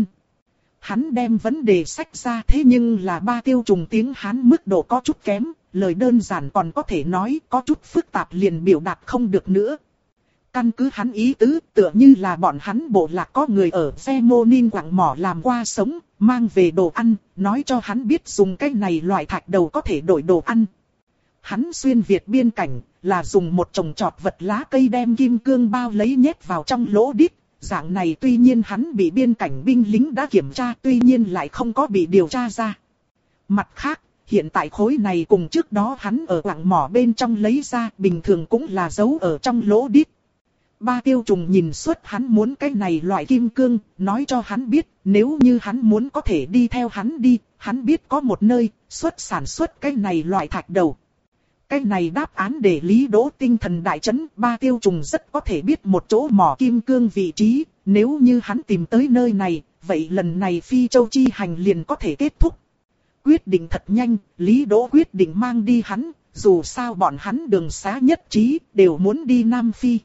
Hắn đem vấn đề sách ra, thế nhưng là Ba Tiêu Trùng tiếng Hán mức độ có chút kém, lời đơn giản còn có thể nói, có chút phức tạp liền biểu đạt không được nữa. Căn cứ hắn ý tứ, tựa như là bọn hắn bộ lạc có người ở Zemonin quặng mỏ làm qua sống, mang về đồ ăn, nói cho hắn biết dùng cái này loại thạch đầu có thể đổi đồ ăn. Hắn xuyên Việt biên cảnh, là dùng một trồng trọt vật lá cây đem kim cương bao lấy nhét vào trong lỗ đít. Dạng này tuy nhiên hắn bị biên cảnh binh lính đã kiểm tra, tuy nhiên lại không có bị điều tra ra. Mặt khác, hiện tại khối này cùng trước đó hắn ở quặng mỏ bên trong lấy ra, bình thường cũng là giấu ở trong lỗ đít. Ba Tiêu Trùng nhìn suốt hắn muốn cái này loại kim cương, nói cho hắn biết, nếu như hắn muốn có thể đi theo hắn đi, hắn biết có một nơi, xuất sản xuất cái này loại thạch đầu. Cái này đáp án để Lý Đỗ tinh thần đại chấn, Ba Tiêu Trùng rất có thể biết một chỗ mỏ kim cương vị trí, nếu như hắn tìm tới nơi này, vậy lần này Phi Châu chi hành liền có thể kết thúc. Quyết định thật nhanh, Lý Đỗ quyết định mang đi hắn, dù sao bọn hắn đường xá nhất trí, đều muốn đi Nam Phi.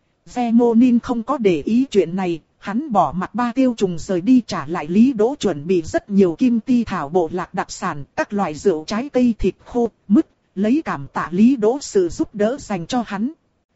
Zemonin không có để ý chuyện này, hắn bỏ mặc Ba Tiêu Trùng rời đi, trả lại Lý Đỗ chuẩn bị rất nhiều kim ti thảo bộ lạc đặc sản, các loại rượu trái cây thịt khô, mứt, lấy cảm tạ Lý Đỗ sự giúp đỡ dành cho hắn.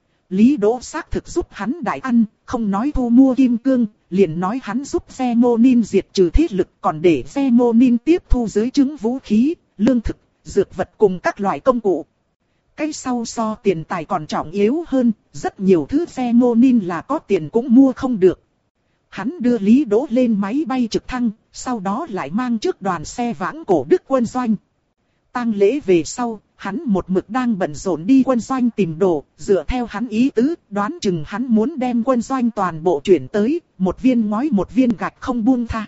Lý Đỗ xác thực giúp hắn đại ăn, không nói thu mua kim cương, liền nói hắn giúp Zemonin diệt trừ thế lực, còn để Zemonin tiếp thu dưới trướng vũ khí, lương thực, dược vật cùng các loại công cụ. Cái sau so tiền tài còn trọng yếu hơn, rất nhiều thứ Zemonin là có tiền cũng mua không được. Hắn đưa Lý Đỗ lên máy bay trực thăng, sau đó lại mang trước đoàn xe vãng cổ Đức quân doanh. Tang lễ về sau, hắn một mực đang bận rộn đi quân doanh tìm đồ, dựa theo hắn ý tứ, đoán chừng hắn muốn đem quân doanh toàn bộ chuyển tới, một viên ngói một viên gạch không buông tha.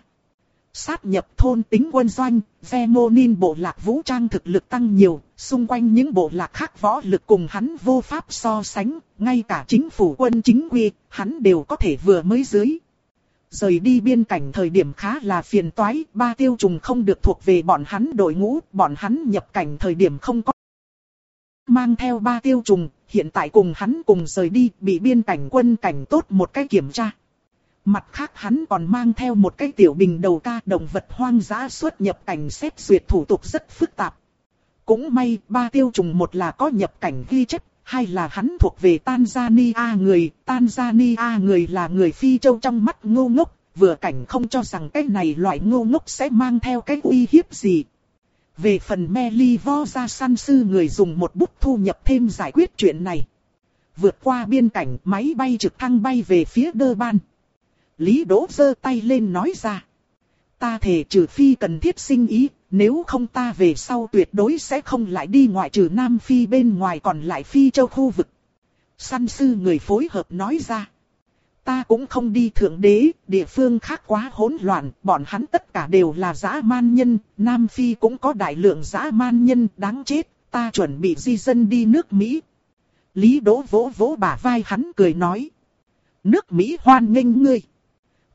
Sát nhập thôn tính quân doanh, Zemonin bộ lạc vũ trang thực lực tăng nhiều, xung quanh những bộ lạc khác võ lực cùng hắn vô pháp so sánh, ngay cả chính phủ quân chính quy, hắn đều có thể vừa mới dưới. Rời đi biên cảnh thời điểm khá là phiền toái, Ba Tiêu Trùng không được thuộc về bọn hắn đội ngũ, bọn hắn nhập cảnh thời điểm không có mang theo Ba Tiêu Trùng, hiện tại cùng hắn cùng rời đi, bị biên cảnh quân cảnh tốt một cái kiểm tra. Mặt khác hắn còn mang theo một cái tiểu bình đầu ca động vật hoang dã xuất nhập cảnh xét duyệt thủ tục rất phức tạp. Cũng may, Ba Tiêu Trùng một là có nhập cảnh ghi chép, hai là hắn thuộc về Tanzania người, Tanzania người là người Phi Châu trong mắt ngu ngốc, vừa cảnh không cho rằng cái này loại ngu ngốc sẽ mang theo cái uy hiếp gì. Về phần Melivoja săn sư người dùng một bút thu nhập thêm giải quyết chuyện này. Vượt qua biên cảnh, máy bay trực thăng bay về phía Durban. Lý Đỗ giơ tay lên nói ra. Ta thề trừ phi cần thiết sinh ý, nếu không ta về sau tuyệt đối sẽ không lại đi ngoại trừ Nam Phi bên ngoài còn lại Phi Châu khu vực. Săn sư người phối hợp nói ra. Ta cũng không đi thượng đế, địa phương khác quá hỗn loạn, bọn hắn tất cả đều là dã man nhân, Nam Phi cũng có đại lượng dã man nhân đáng chết, ta chuẩn bị di dân đi nước Mỹ. Lý Đỗ vỗ vỗ bả vai hắn cười nói. Nước Mỹ hoan nghênh ngươi.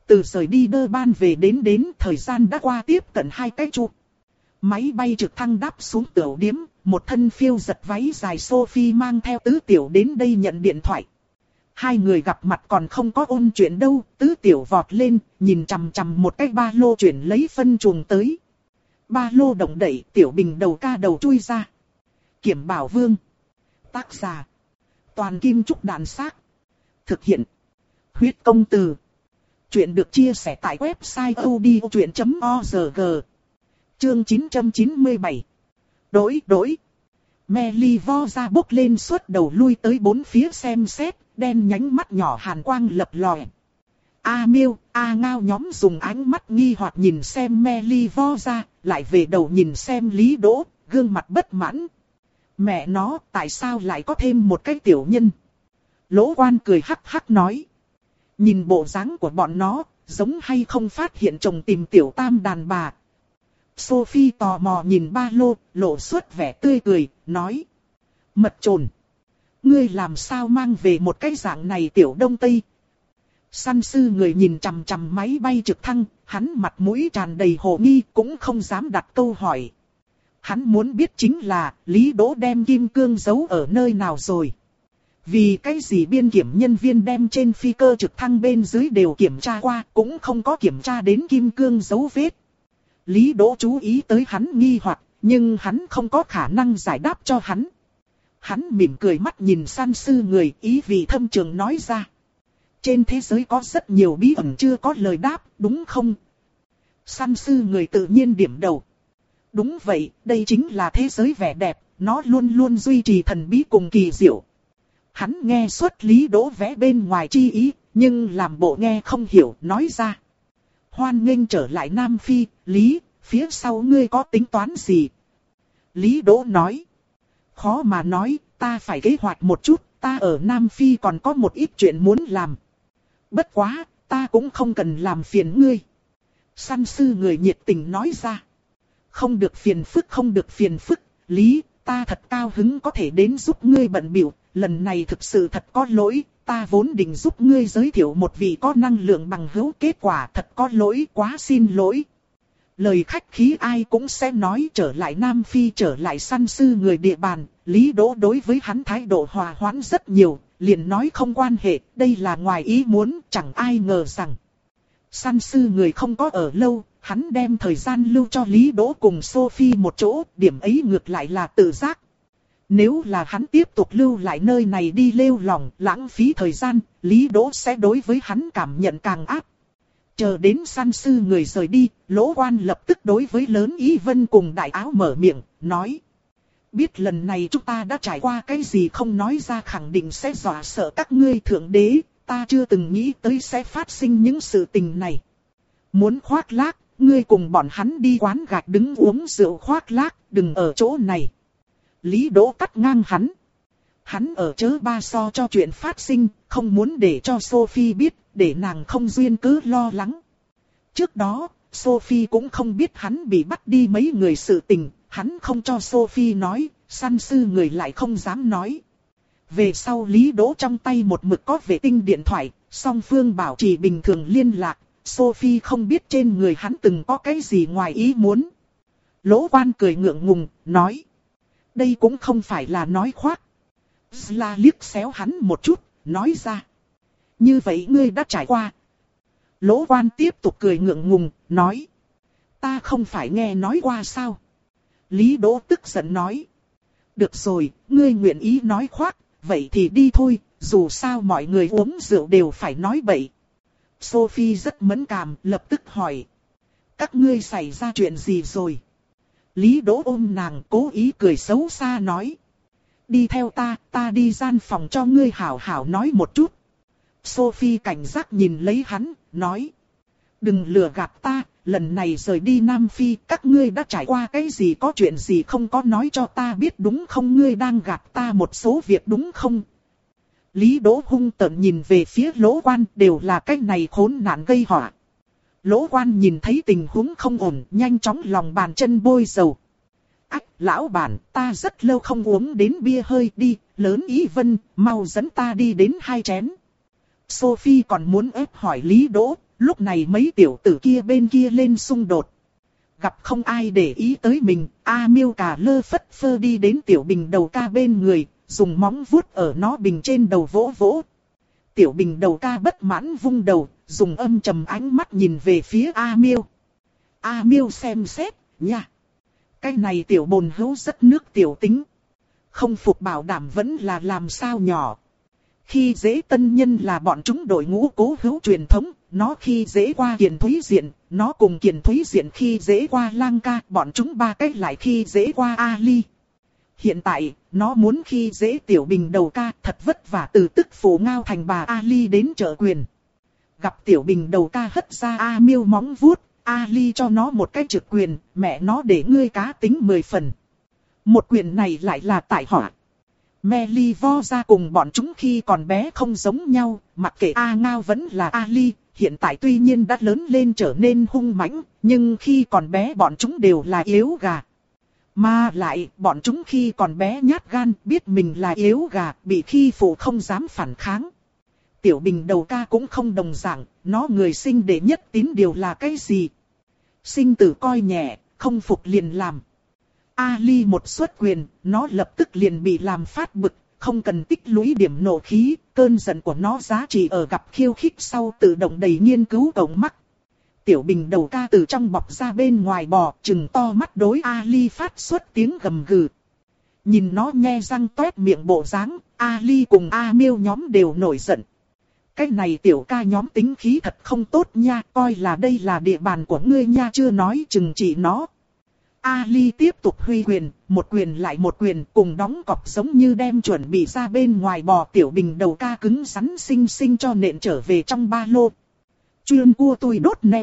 Từ rời đi Đơ Ban về đến đến thời gian đã qua tiếp cận hai cái chu. Máy bay trực thăng đáp xuống tiểu điếm, một thân phiêu giật váy dài Sophie mang theo Tứ Tiểu đến đây nhận điện thoại. Hai người gặp mặt còn không có ôn chuyện đâu, Tứ Tiểu vọt lên, nhìn chằm chằm một cái ba lô chuyển lấy phân chuồng tới. Ba lô động đậy, Tiểu Bình đầu ca đầu chui ra. Kiểm Bảo Vương. Tác giả. Toàn Kim Trúc Đàn Xác. Thực hiện. Huyết Công Từ. Chuyện được chia sẻ tại website odchuyện chấm org. Chương chín trăm chín mươi bảy. Đối đối. Melivo ra bốc lên suốt đầu lui tới bốn phía xem xét, đen nhánh mắt nhỏ hàn quang lập lòe. A Miêu, A Ngao nhóm dùng ánh mắt nghi hoặc nhìn xem Melivo ra, lại về đầu nhìn xem Lý Đỗ, gương mặt bất mãn. Mẹ nó, tại sao lại có thêm một cái tiểu nhân? Lỗ Quan cười hắc hắc nói. Nhìn bộ dáng của bọn nó, giống hay không phát hiện chồng tìm tiểu tam đàn bà. Sophie tò mò nhìn ba lô, lộ xuất vẻ tươi cười, nói. Mật trồn. Ngươi làm sao mang về một cái dạng này tiểu đông tây? Săn sư người nhìn chằm chằm máy bay trực thăng, hắn mặt mũi tràn đầy hồ nghi, cũng không dám đặt câu hỏi. Hắn muốn biết chính là, Lý Đỗ đem kim cương giấu ở nơi nào rồi. Vì cái gì biên kiểm nhân viên đem trên phi cơ trực thăng bên dưới đều kiểm tra qua, cũng không có kiểm tra đến kim cương dấu vết. Lý Đỗ chú ý tới hắn nghi hoặc, nhưng hắn không có khả năng giải đáp cho hắn. Hắn mỉm cười mắt nhìn săn sư người, ý vị thâm trường nói ra. Trên thế giới có rất nhiều bí ẩn chưa có lời đáp, đúng không? Săn sư người tự nhiên điểm đầu. Đúng vậy, đây chính là thế giới vẻ đẹp, nó luôn luôn duy trì thần bí cùng kỳ diệu. Hắn nghe suốt Lý Đỗ vẽ bên ngoài chi ý, nhưng làm bộ nghe không hiểu, nói ra. Hoan nghênh trở lại Nam Phi, Lý, phía sau ngươi có tính toán gì? Lý Đỗ nói. Khó mà nói, ta phải kế hoạch một chút, ta ở Nam Phi còn có một ít chuyện muốn làm. Bất quá, ta cũng không cần làm phiền ngươi. Săn sư người nhiệt tình nói ra. Không được phiền phức, không được phiền phức, Lý, ta thật cao hứng có thể đến giúp ngươi bận bịu, lần này thực sự thật có lỗi, ta vốn định giúp ngươi giới thiệu một vị có năng lượng bằng hữu, kết quả thật có lỗi, quá xin lỗi. Lời khách khí ai cũng sẽ nói trở lại Nam Phi trở lại săn sư người địa bàn, Lý Đỗ đối với hắn thái độ hòa hoãn rất nhiều, liền nói không quan hệ, đây là ngoài ý muốn, chẳng ai ngờ rằng. Săn sư người không có ở lâu, hắn đem thời gian lưu cho Lý Đỗ cùng Sophie một chỗ, điểm ấy ngược lại là tự giác. Nếu là hắn tiếp tục lưu lại nơi này đi lêu lỏng, lãng phí thời gian, Lý Đỗ sẽ đối với hắn cảm nhận càng áp. Chờ đến săn sư người rời đi, Lỗ Quan lập tức đối với Lớn Ý Vân cùng Đại Áo mở miệng, nói. Biết lần này chúng ta đã trải qua cái gì không nói ra khẳng định sẽ dọa sợ các ngươi thượng đế, ta chưa từng nghĩ tới sẽ phát sinh những sự tình này. Muốn khoác lác, ngươi cùng bọn hắn đi quán gạch đứng uống rượu khoác lác, đừng ở chỗ này. Lý Đỗ cắt ngang hắn. Hắn ở chớ ba so cho chuyện phát sinh, không muốn để cho Sophie biết, để nàng không duyên cứ lo lắng. Trước đó, Sophie cũng không biết hắn bị bắt đi mấy người sự tình, hắn không cho Sophie nói, săn sư người lại không dám nói. Về sau Lý Đỗ trong tay một mực có vệ tinh điện thoại, song phương bảo trì bình thường liên lạc, Sophie không biết trên người hắn từng có cái gì ngoài ý muốn. Lỗ Quan cười ngượng ngùng, nói. Đây cũng không phải là nói khoác. Zla liếc xéo hắn một chút, nói ra. Như vậy ngươi đã trải qua. Lỗ Quan tiếp tục cười ngượng ngùng, nói. Ta không phải nghe nói qua sao. Lý Đỗ tức giận nói. Được rồi, ngươi nguyện ý nói khoác, vậy thì đi thôi, dù sao mọi người uống rượu đều phải nói bậy. Sophie rất mẫn cảm, lập tức hỏi. Các ngươi xảy ra chuyện gì rồi? Lý Đỗ ôm nàng cố ý cười xấu xa nói. Đi theo ta, ta đi gian phòng cho ngươi hảo hảo nói một chút. Sophie cảnh giác nhìn lấy hắn, nói. Đừng lừa gạt ta, lần này rời đi Nam Phi, các ngươi đã trải qua cái gì có chuyện gì không có nói cho ta biết đúng không, ngươi đang gạt ta một số việc đúng không? Lý Đỗ hung tợn nhìn về phía Lỗ Quan, đều là cái này khốn nạn gây họa. Lỗ Quan nhìn thấy tình huống không ổn, nhanh chóng lòng bàn chân bôi dầu. Ách, lão bản, ta rất lâu không uống đến bia hơi, đi, Lớn Ý Vân, mau dẫn ta đi đến hai chén. Sophie còn muốn ép hỏi Lý Đỗ, Lúc này mấy tiểu tử kia bên kia lên xung đột. Gặp không ai để ý tới mình, A Miêu cả lơ phất phơ đi đến Tiểu Bình đầu ca bên người, dùng móng vuốt ở nó bình trên đầu vỗ vỗ. Tiểu Bình đầu ca bất mãn vung đầu, dùng âm trầm ánh mắt nhìn về phía A Miêu. A Miêu xem xét, nha. Cái này tiểu bồn hữu rất nước tiểu tính. Không phục bảo đảm vẫn là làm sao nhỏ. Khi dễ tân nhân là bọn chúng đội ngũ cố hữu truyền thống, nó khi dễ qua Kiền Thúy Diện, nó cùng Kiền Thúy Diện khi dễ qua Lang Ca, bọn chúng ba cách lại khi dễ qua Ali. Hiện tại, nó muốn khi dễ Tiểu Bình đầu ca, thật vất vả từ tức phủ ngao thành bà Ali đến trợ quyền. Gặp Tiểu Bình đầu ca hất ra A Miêu móng vuốt, Ali cho nó một cái trực quyền, mẹ nó để ngươi cá tính mười phần. Một quyền này lại là tại họ. Meli vo ra cùng bọn chúng khi còn bé không giống nhau, mặc kệ A Ngao vẫn là Ali, hiện tại tuy nhiên đã lớn lên trở nên hung mãnh, nhưng khi còn bé bọn chúng đều là yếu gà. Mà lại, bọn chúng khi còn bé nhát gan, biết mình là yếu gà, bị khi phụ không dám phản kháng. Tiểu Bình đầu ca cũng không đồng dạng, nó người sinh đệ nhất tín điều là cái gì? Sinh tử coi nhẹ, không phục liền làm. Ali một xuất quyền, nó lập tức liền bị làm phát bực, không cần tích lũy điểm nộ khí, cơn giận của nó giá trị ở gặp khiêu khích sau tự động đầy nghiên cứu cổng mắt. Tiểu Bình đầu ca từ trong bọc ra bên ngoài bò, trừng to mắt đối Ali phát xuất tiếng gầm gừ. Nhìn nó nhe răng toét miệng bộ dáng, Ali cùng A Miêu nhóm đều nổi giận. Cái này tiểu ca nhóm tính khí thật không tốt nha, coi là đây là địa bàn của ngươi nha, chưa nói chừng trị nó. Ali tiếp tục huy quyền, một quyền lại một quyền, cùng đóng cọc giống như đem chuẩn bị ra bên ngoài bò. Tiểu Bình đầu ca cứng rắn xinh xinh cho nện trở về trong ba lô. Chuyên cua tôi đốt nè.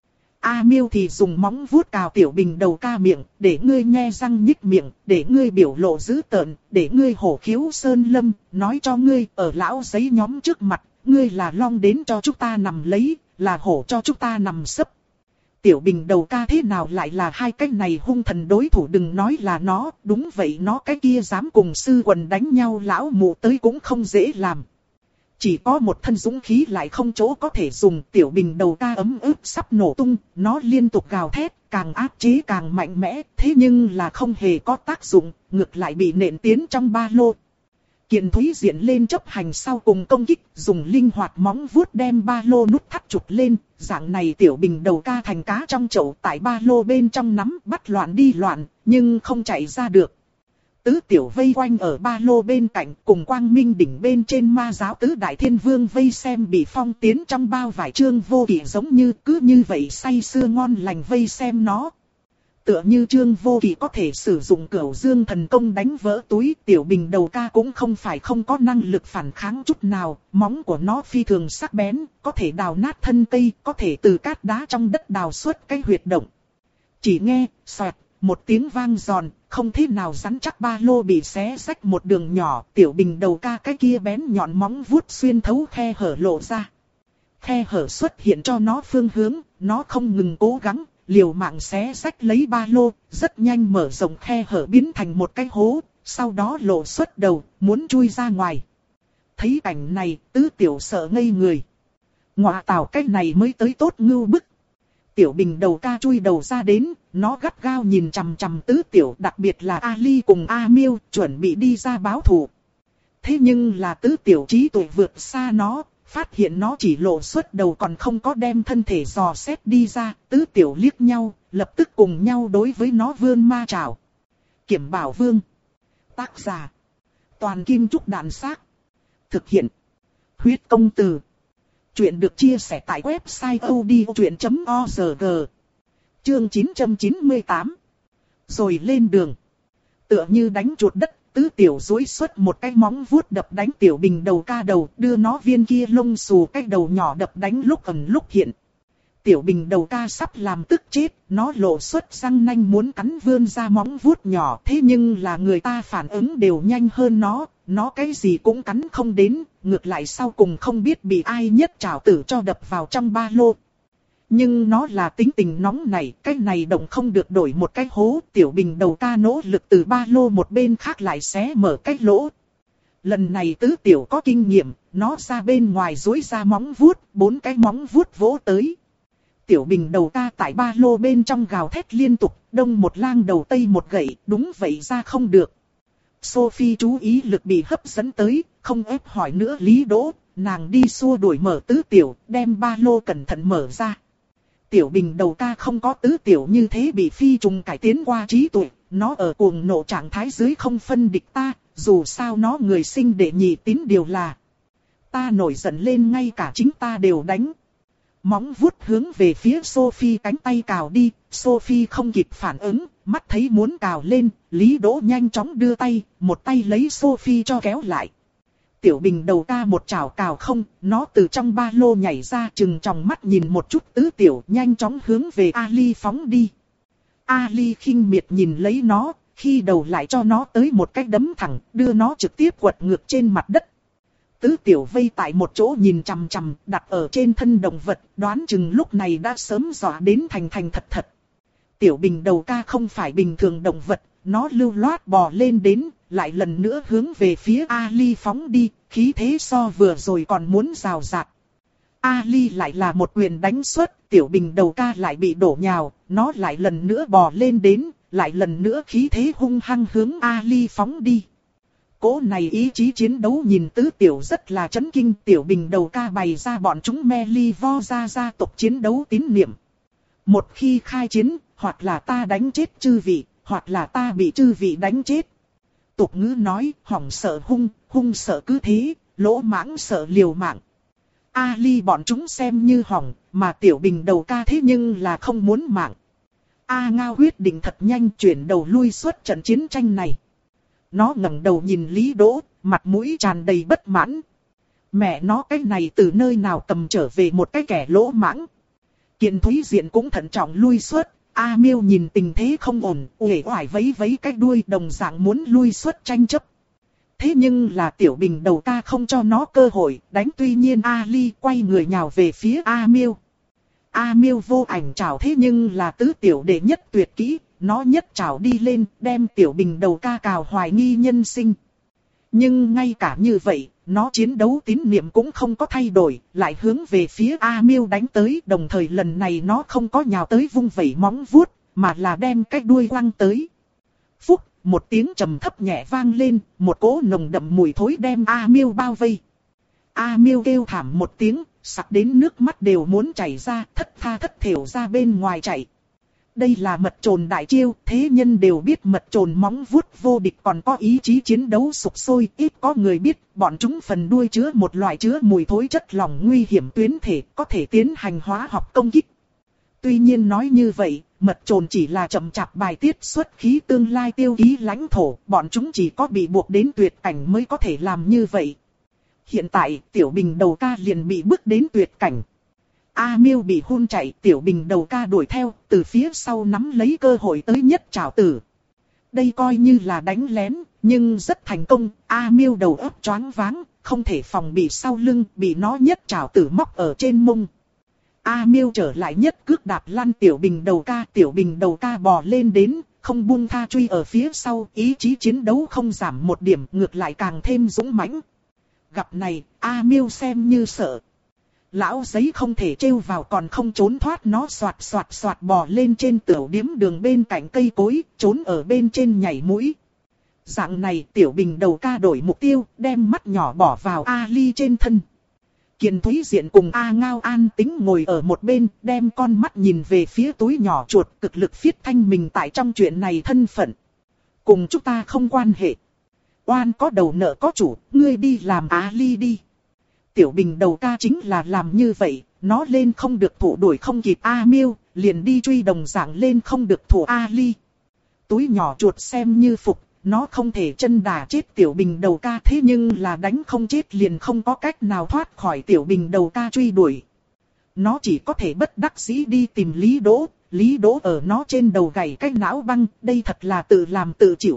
A Miêu thì dùng móng vuốt cào Tiểu Bình đầu ca miệng, để ngươi nhe răng nhích miệng, để ngươi biểu lộ dữ tợn, để ngươi hổ khiếu sơn lâm, nói cho ngươi ở lão giấy nhóm trước mặt, ngươi là long đến cho chúng ta nằm lấy, là hổ cho chúng ta nằm sấp. Tiểu Bình đầu ca thế nào lại là hai cái này hung thần đối thủ, đừng nói là nó, đúng vậy nó cái kia dám cùng sư quần đánh nhau lão mụ tới cũng không dễ làm. Chỉ có một thân dũng khí lại không chỗ có thể dùng. Tiểu Bình đầu ca ấm ức sắp nổ tung, nó liên tục gào thét, càng áp chế càng mạnh mẽ, thế nhưng là không hề có tác dụng, ngược lại bị nện tiến trong ba lô. Kiền Thúy Diện lên chấp hành sau cùng công kích, dùng linh hoạt móng vuốt đem ba lô nút thắt chụp lên, dạng này Tiểu Bình đầu ca thành cá trong chậu, tại ba lô bên trong nắm bắt loạn đi loạn, nhưng không chạy ra được. Tứ tiểu vây quanh ở ba lô bên cạnh, cùng Quang Minh đỉnh bên trên ma giáo tứ đại thiên vương vây xem bị phong tiến trong bao vải. Trương Vô Kỵ giống như cứ như vậy say sưa ngon lành vây xem nó. Tựa như Trương Vô Kỵ có thể sử dụng Cửu Dương thần công đánh vỡ túi, Tiểu Bình đầu ca cũng không phải không có năng lực phản kháng chút nào, móng của nó phi thường sắc bén, có thể đào nát thân cây, có thể từ cát đá trong đất đào xuất cái huyệt động. Chỉ nghe, xoẹt, một tiếng vang giòn, không thế nào rắn chắc ba lô bị xé rách một đường nhỏ, Tiểu Bình đầu ca cái kia bén nhọn móng vuốt xuyên thấu khe hở lộ ra. Khe hở xuất hiện cho nó phương hướng, nó không ngừng cố gắng, liều mạng xé rách lấy ba lô, rất nhanh mở rộng khe hở biến thành một cái hố, sau đó lộ xuất đầu, muốn chui ra ngoài. Thấy cảnh này, tứ tiểu sợ ngây người. Ngọa tào cái này mới tới tốt ngưu bức. Tiểu Bình đầu ca chui đầu ra đến, nó gắt gao nhìn chằm chằm tứ tiểu, đặc biệt là Ali cùng A Miêu, chuẩn bị đi ra báo thù. Thế nhưng là tứ tiểu trí tuệ vượt xa nó, phát hiện nó chỉ lộ xuất đầu còn không có đem thân thể dò xét đi ra, tứ tiểu liếc nhau, lập tức cùng nhau đối với nó vươn ma trảo. Kiểm Bảo Vương. Tác giả. Toàn Kim Trúc Đạn Xác. Thực hiện. Huyết Công Từ. Chuyện được chia sẻ tại website odchuyện chấm org. Chương chín trăm chín mươi tám. Rồi lên đường. Tựa như đánh chuột đất, tứ tiểu duỗi xuất một cái móng vuốt đập đánh Tiểu Bình đầu ca đầu, đưa nó viên kia lông xù cái đầu nhỏ đập đánh lúc ẩn lúc hiện. Tiểu Bình đầu ca sắp làm tức chết, nó lộ xuất răng nanh muốn cắn vươn ra móng vuốt nhỏ, thế nhưng là người ta phản ứng đều nhanh hơn nó, nó cái gì cũng cắn không đến, ngược lại sau cùng không biết bị ai nhất trảo tử cho đập vào trong ba lô. Nhưng nó là tính tình nóng này, cái này động không được đổi một cái hố, Tiểu Bình đầu ca nỗ lực từ ba lô một bên khác lại xé mở cái lỗ. Lần này tứ tiểu có kinh nghiệm, nó ra bên ngoài duỗi ra móng vuốt, bốn cái móng vuốt vỗ tới. Tiểu Bình đầu ca tại ba lô bên trong gào thét liên tục, đông một lang đầu tây một gậy, đúng vậy ra không được. Sophie chú ý lực bị hấp dẫn tới, không ép hỏi nữa Lý Đỗ, nàng đi xua đuổi mở tứ tiểu, đem ba lô cẩn thận mở ra. Tiểu Bình đầu ca không có tứ tiểu như thế bị phi trùng cải tiến qua trí tuệ, nó ở cuồng nộ trạng thái dưới không phân địch ta, dù sao nó người sinh đệ nhị tín điều là. Ta nổi giận lên ngay cả chính ta đều đánh. Móng vuốt hướng về phía Sophie cánh tay cào đi, Sophie không kịp phản ứng, mắt thấy muốn cào lên, Lý Đỗ nhanh chóng đưa tay, một tay lấy Sophie cho kéo lại. Tiểu Bình đầu ca một chảo cào không, nó từ trong ba lô nhảy ra chừng tròng mắt nhìn một chút tứ tiểu nhanh chóng hướng về Ali phóng đi. Ali khinh miệt nhìn lấy nó, khi đầu lại cho nó tới một cái đấm thẳng, đưa nó trực tiếp quật ngược trên mặt đất. Tứ tiểu vây tại một chỗ nhìn chằm chằm, đặt ở trên thân động vật, đoán chừng lúc này đã sớm dọa đến thành thành thật thật. Tiểu Bình đầu ca không phải bình thường động vật, nó lưu loát bò lên đến, lại lần nữa hướng về phía Ali phóng đi, khí thế so vừa rồi còn muốn rào rạt. Ali lại là một quyền đánh xuất, Tiểu Bình đầu ca lại bị đổ nhào, nó lại lần nữa bò lên đến, lại lần nữa khí thế hung hăng hướng Ali phóng đi. Cố này ý chí chiến đấu nhìn tứ tiểu rất là chấn kinh, Tiểu Bình đầu ca bày ra bọn chúng Melivo ra gia tộc chiến đấu tín niệm. Một khi khai chiến, hoặc là ta đánh chết chư vị, hoặc là ta bị chư vị đánh chết. Tục ngữ nói, hỏng sợ hung, hung sợ cứ thế, lỗ mãng sợ liều mạng. Ali bọn chúng xem như hỏng, mà Tiểu Bình đầu ca thế nhưng là không muốn mạng. A Ngao quyết định thật nhanh chuyển đầu lui xuất trận chiến tranh này. Nó ngẩng đầu nhìn Lý Đỗ, mặt mũi tràn đầy bất mãn. Mẹ nó cái này từ nơi nào cầm trở về một cái kẻ lỗ mãng. Kiện Thúy Diện cũng thận trọng lui xuất. A Miêu nhìn tình thế không ổn, uể oải vấy vấy cái đuôi đồng dạng muốn lui xuất tranh chấp. Thế nhưng là Tiểu Bình đầu ca không cho nó cơ hội, đánh tuy nhiên Ali quay người nhào về phía A Miêu. A Miêu vô ảnh chảo thế nhưng là tứ tiểu đệ nhất tuyệt kỹ, nó nhất chảo đi lên, đem Tiểu Bình đầu ca cào hoài nghi nhân sinh. Nhưng ngay cả như vậy, nó chiến đấu tín niệm cũng không có thay đổi, lại hướng về phía A Miêu đánh tới, đồng thời lần này nó không có nhào tới vung vẩy móng vuốt, mà là đem cái đuôi quăng tới. Phúc, một tiếng trầm thấp nhẹ vang lên, một cỗ nồng đậm mùi thối đem A Miêu bao vây. A Miêu kêu thảm một tiếng, sặc đến nước mắt đều muốn chảy ra, thất tha thất thểu ra bên ngoài chạy. Đây là mật trồn đại chiêu, thế nhân đều biết mật trồn móng vuốt vô địch còn có ý chí chiến đấu sục sôi, ít có người biết, bọn chúng phần đuôi chứa một loại chứa mùi thối chất lỏng nguy hiểm tuyến thể, có thể tiến hành hóa học công kích. Tuy nhiên nói như vậy, mật trồn chỉ là chậm chạp bài tiết xuất khí tương lai tiêu ký lãnh thổ, bọn chúng chỉ có bị buộc đến tuyệt cảnh mới có thể làm như vậy. Hiện tại, Tiểu Bình đầu ca liền bị bước đến tuyệt cảnh. A Miêu bị hôn chạy, Tiểu Bình đầu ca đuổi theo, từ phía sau nắm lấy cơ hội tới nhất trảo tử. Đây coi như là đánh lén, nhưng rất thành công, A Miêu đầu óc choáng váng, không thể phòng bị sau lưng, bị nó nhất trảo tử móc ở trên mông. A Miêu trở lại nhất cước đạp lăn Tiểu Bình đầu ca, Tiểu Bình đầu ca bò lên đến, không buông tha truy ở phía sau, ý chí chiến đấu không giảm một điểm, ngược lại càng thêm dũng mãnh. Gặp này, A Miêu xem như sợ. Lão giấy không thể trêu vào còn không trốn thoát, nó xoạt xoạt xoạt bò lên trên tiểu điếm đường bên cạnh cây cối, trốn ở bên trên nhảy mũi. Dạng này Tiểu Bình đầu ca đổi mục tiêu, đem mắt nhỏ bỏ vào Ali trên thân. Kiền Thúy Diện cùng A Ngao an tính ngồi ở một bên, đem con mắt nhìn về phía túi nhỏ chuột, cực lực phiết thanh mình tại trong chuyện này thân phận. Cùng chúng ta không quan hệ. Oan có đầu nợ có chủ, ngươi đi làm Ali đi. Tiểu Bình đầu ca chính là làm như vậy, nó lên không được thủ đuổi không kịp A Miêu, liền đi truy đồng dạng lên không được thủ Ali. Túi nhỏ chuột xem như phục, nó không thể chân đà chết Tiểu Bình đầu ca, thế nhưng là đánh không chết liền không có cách nào thoát khỏi Tiểu Bình đầu ca truy đuổi. Nó chỉ có thể bất đắc dĩ đi tìm Lý Đỗ, Lý Đỗ ở nó trên đầu gảy cái não băng, đây thật là tự làm tự chịu.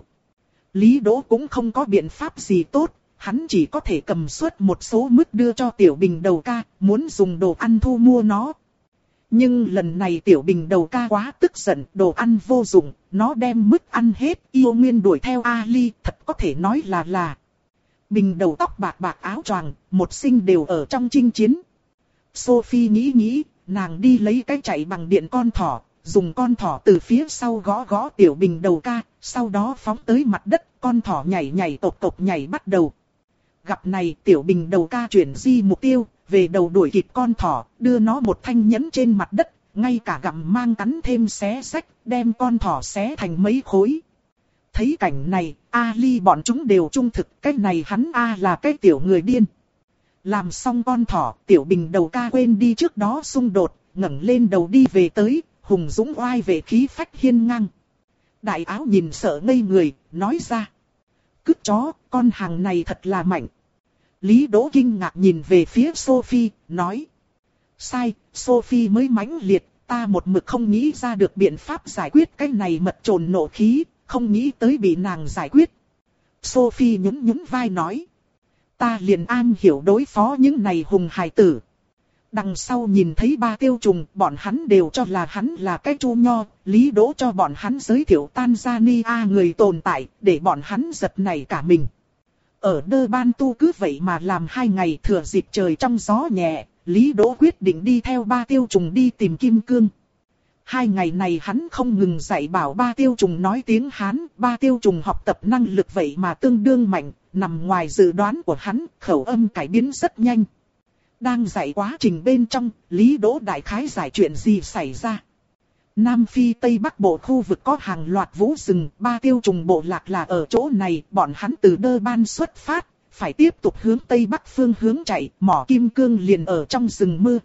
Lý Đỗ cũng không có biện pháp gì tốt. Hắn chỉ có thể cầm suất một số mức đưa cho Tiểu Bình đầu ca, muốn dùng đồ ăn thu mua nó. Nhưng lần này Tiểu Bình đầu ca quá tức giận, đồ ăn vô dụng, nó đem mức ăn hết, yêu nguyên đuổi theo Ali, thật có thể nói là là. Bình đầu tóc bạc bạc áo choàng, một sinh đều ở trong chinh chiến. Sophie nghĩ nghĩ, nàng đi lấy cái chạy bằng điện con thỏ, dùng con thỏ từ phía sau gõ gõ Tiểu Bình đầu ca, sau đó phóng tới mặt đất, con thỏ nhảy nhảy tộc tộc nhảy bắt đầu. Gặp này Tiểu Bình đầu ca chuyển di mục tiêu, về đầu đuổi kịp con thỏ, đưa nó một thanh nhẫn trên mặt đất, ngay cả gặm mang cắn thêm xé rách, đem con thỏ xé thành mấy khối. Thấy cảnh này, Ali bọn chúng đều trung thực, cái này hắn A là cái tiểu người điên. Làm xong con thỏ, Tiểu Bình đầu ca quên đi trước đó xung đột, ngẩng lên đầu đi về tới, hùng dũng oai về khí phách hiên ngang. Đại áo nhìn sợ ngây người, nói ra. Cứt chó, con hàng này thật là mạnh. Lý Đỗ kinh ngạc nhìn về phía Sophie, nói. Sai, Sophie mới mãnh liệt, ta một mực không nghĩ ra được biện pháp giải quyết cái này mật trồn nộ khí, không nghĩ tới bị nàng giải quyết. Sophie nhún nhún vai nói. Ta liền an hiểu đối phó những này hùng hài tử. Đằng sau nhìn thấy ba tiêu trùng, bọn hắn đều cho là hắn là cái chu nho, Lý Đỗ cho bọn hắn giới thiệu Tanzania người tồn tại, để bọn hắn giật nảy cả mình. Ở Đơ Ban Tu cứ vậy mà làm hai ngày thừa dịp trời trong gió nhẹ, Lý Đỗ quyết định đi theo ba tiêu trùng đi tìm kim cương. Hai ngày này hắn không ngừng dạy bảo ba tiêu trùng nói tiếng Hán, ba tiêu trùng học tập năng lực vậy mà tương đương mạnh, nằm ngoài dự đoán của hắn, khẩu âm cải biến rất nhanh. Đang dạy quá trình bên trong, Lý Đỗ đại khái giải chuyện gì xảy ra. Nam Phi Tây Bắc bộ khu vực có hàng loạt vũ rừng, ba tiêu trùng bộ lạc là ở chỗ này, bọn hắn từ Đơ Ban xuất phát, phải tiếp tục hướng Tây Bắc phương hướng chạy, mỏ kim cương liền ở trong rừng mưa.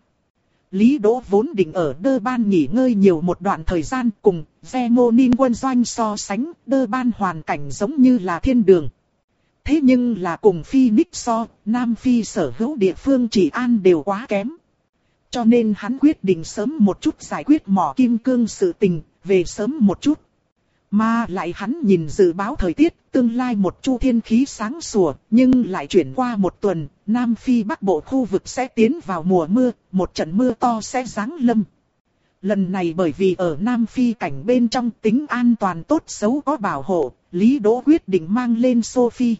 Lý Đỗ vốn định ở Đơ Ban nghỉ ngơi nhiều một đoạn thời gian, cùng Zemonin quân doanh so sánh, Đơ Ban hoàn cảnh giống như là thiên đường. Thế nhưng là cùng Phoenix so, Nam Phi sở hữu địa phương trị an đều quá kém. Cho nên hắn quyết định sớm một chút giải quyết mỏ kim cương sự tình, về sớm một chút. Mà lại hắn nhìn dự báo thời tiết, tương lai một chu thiên khí sáng sủa, nhưng lại chuyển qua một tuần, Nam Phi Bắc Bộ khu vực sẽ tiến vào mùa mưa, một trận mưa to sẽ giáng lâm. Lần này bởi vì ở Nam Phi cảnh bên trong tính an toàn tốt xấu có bảo hộ, Lý Đỗ quyết định mang lên Sophie.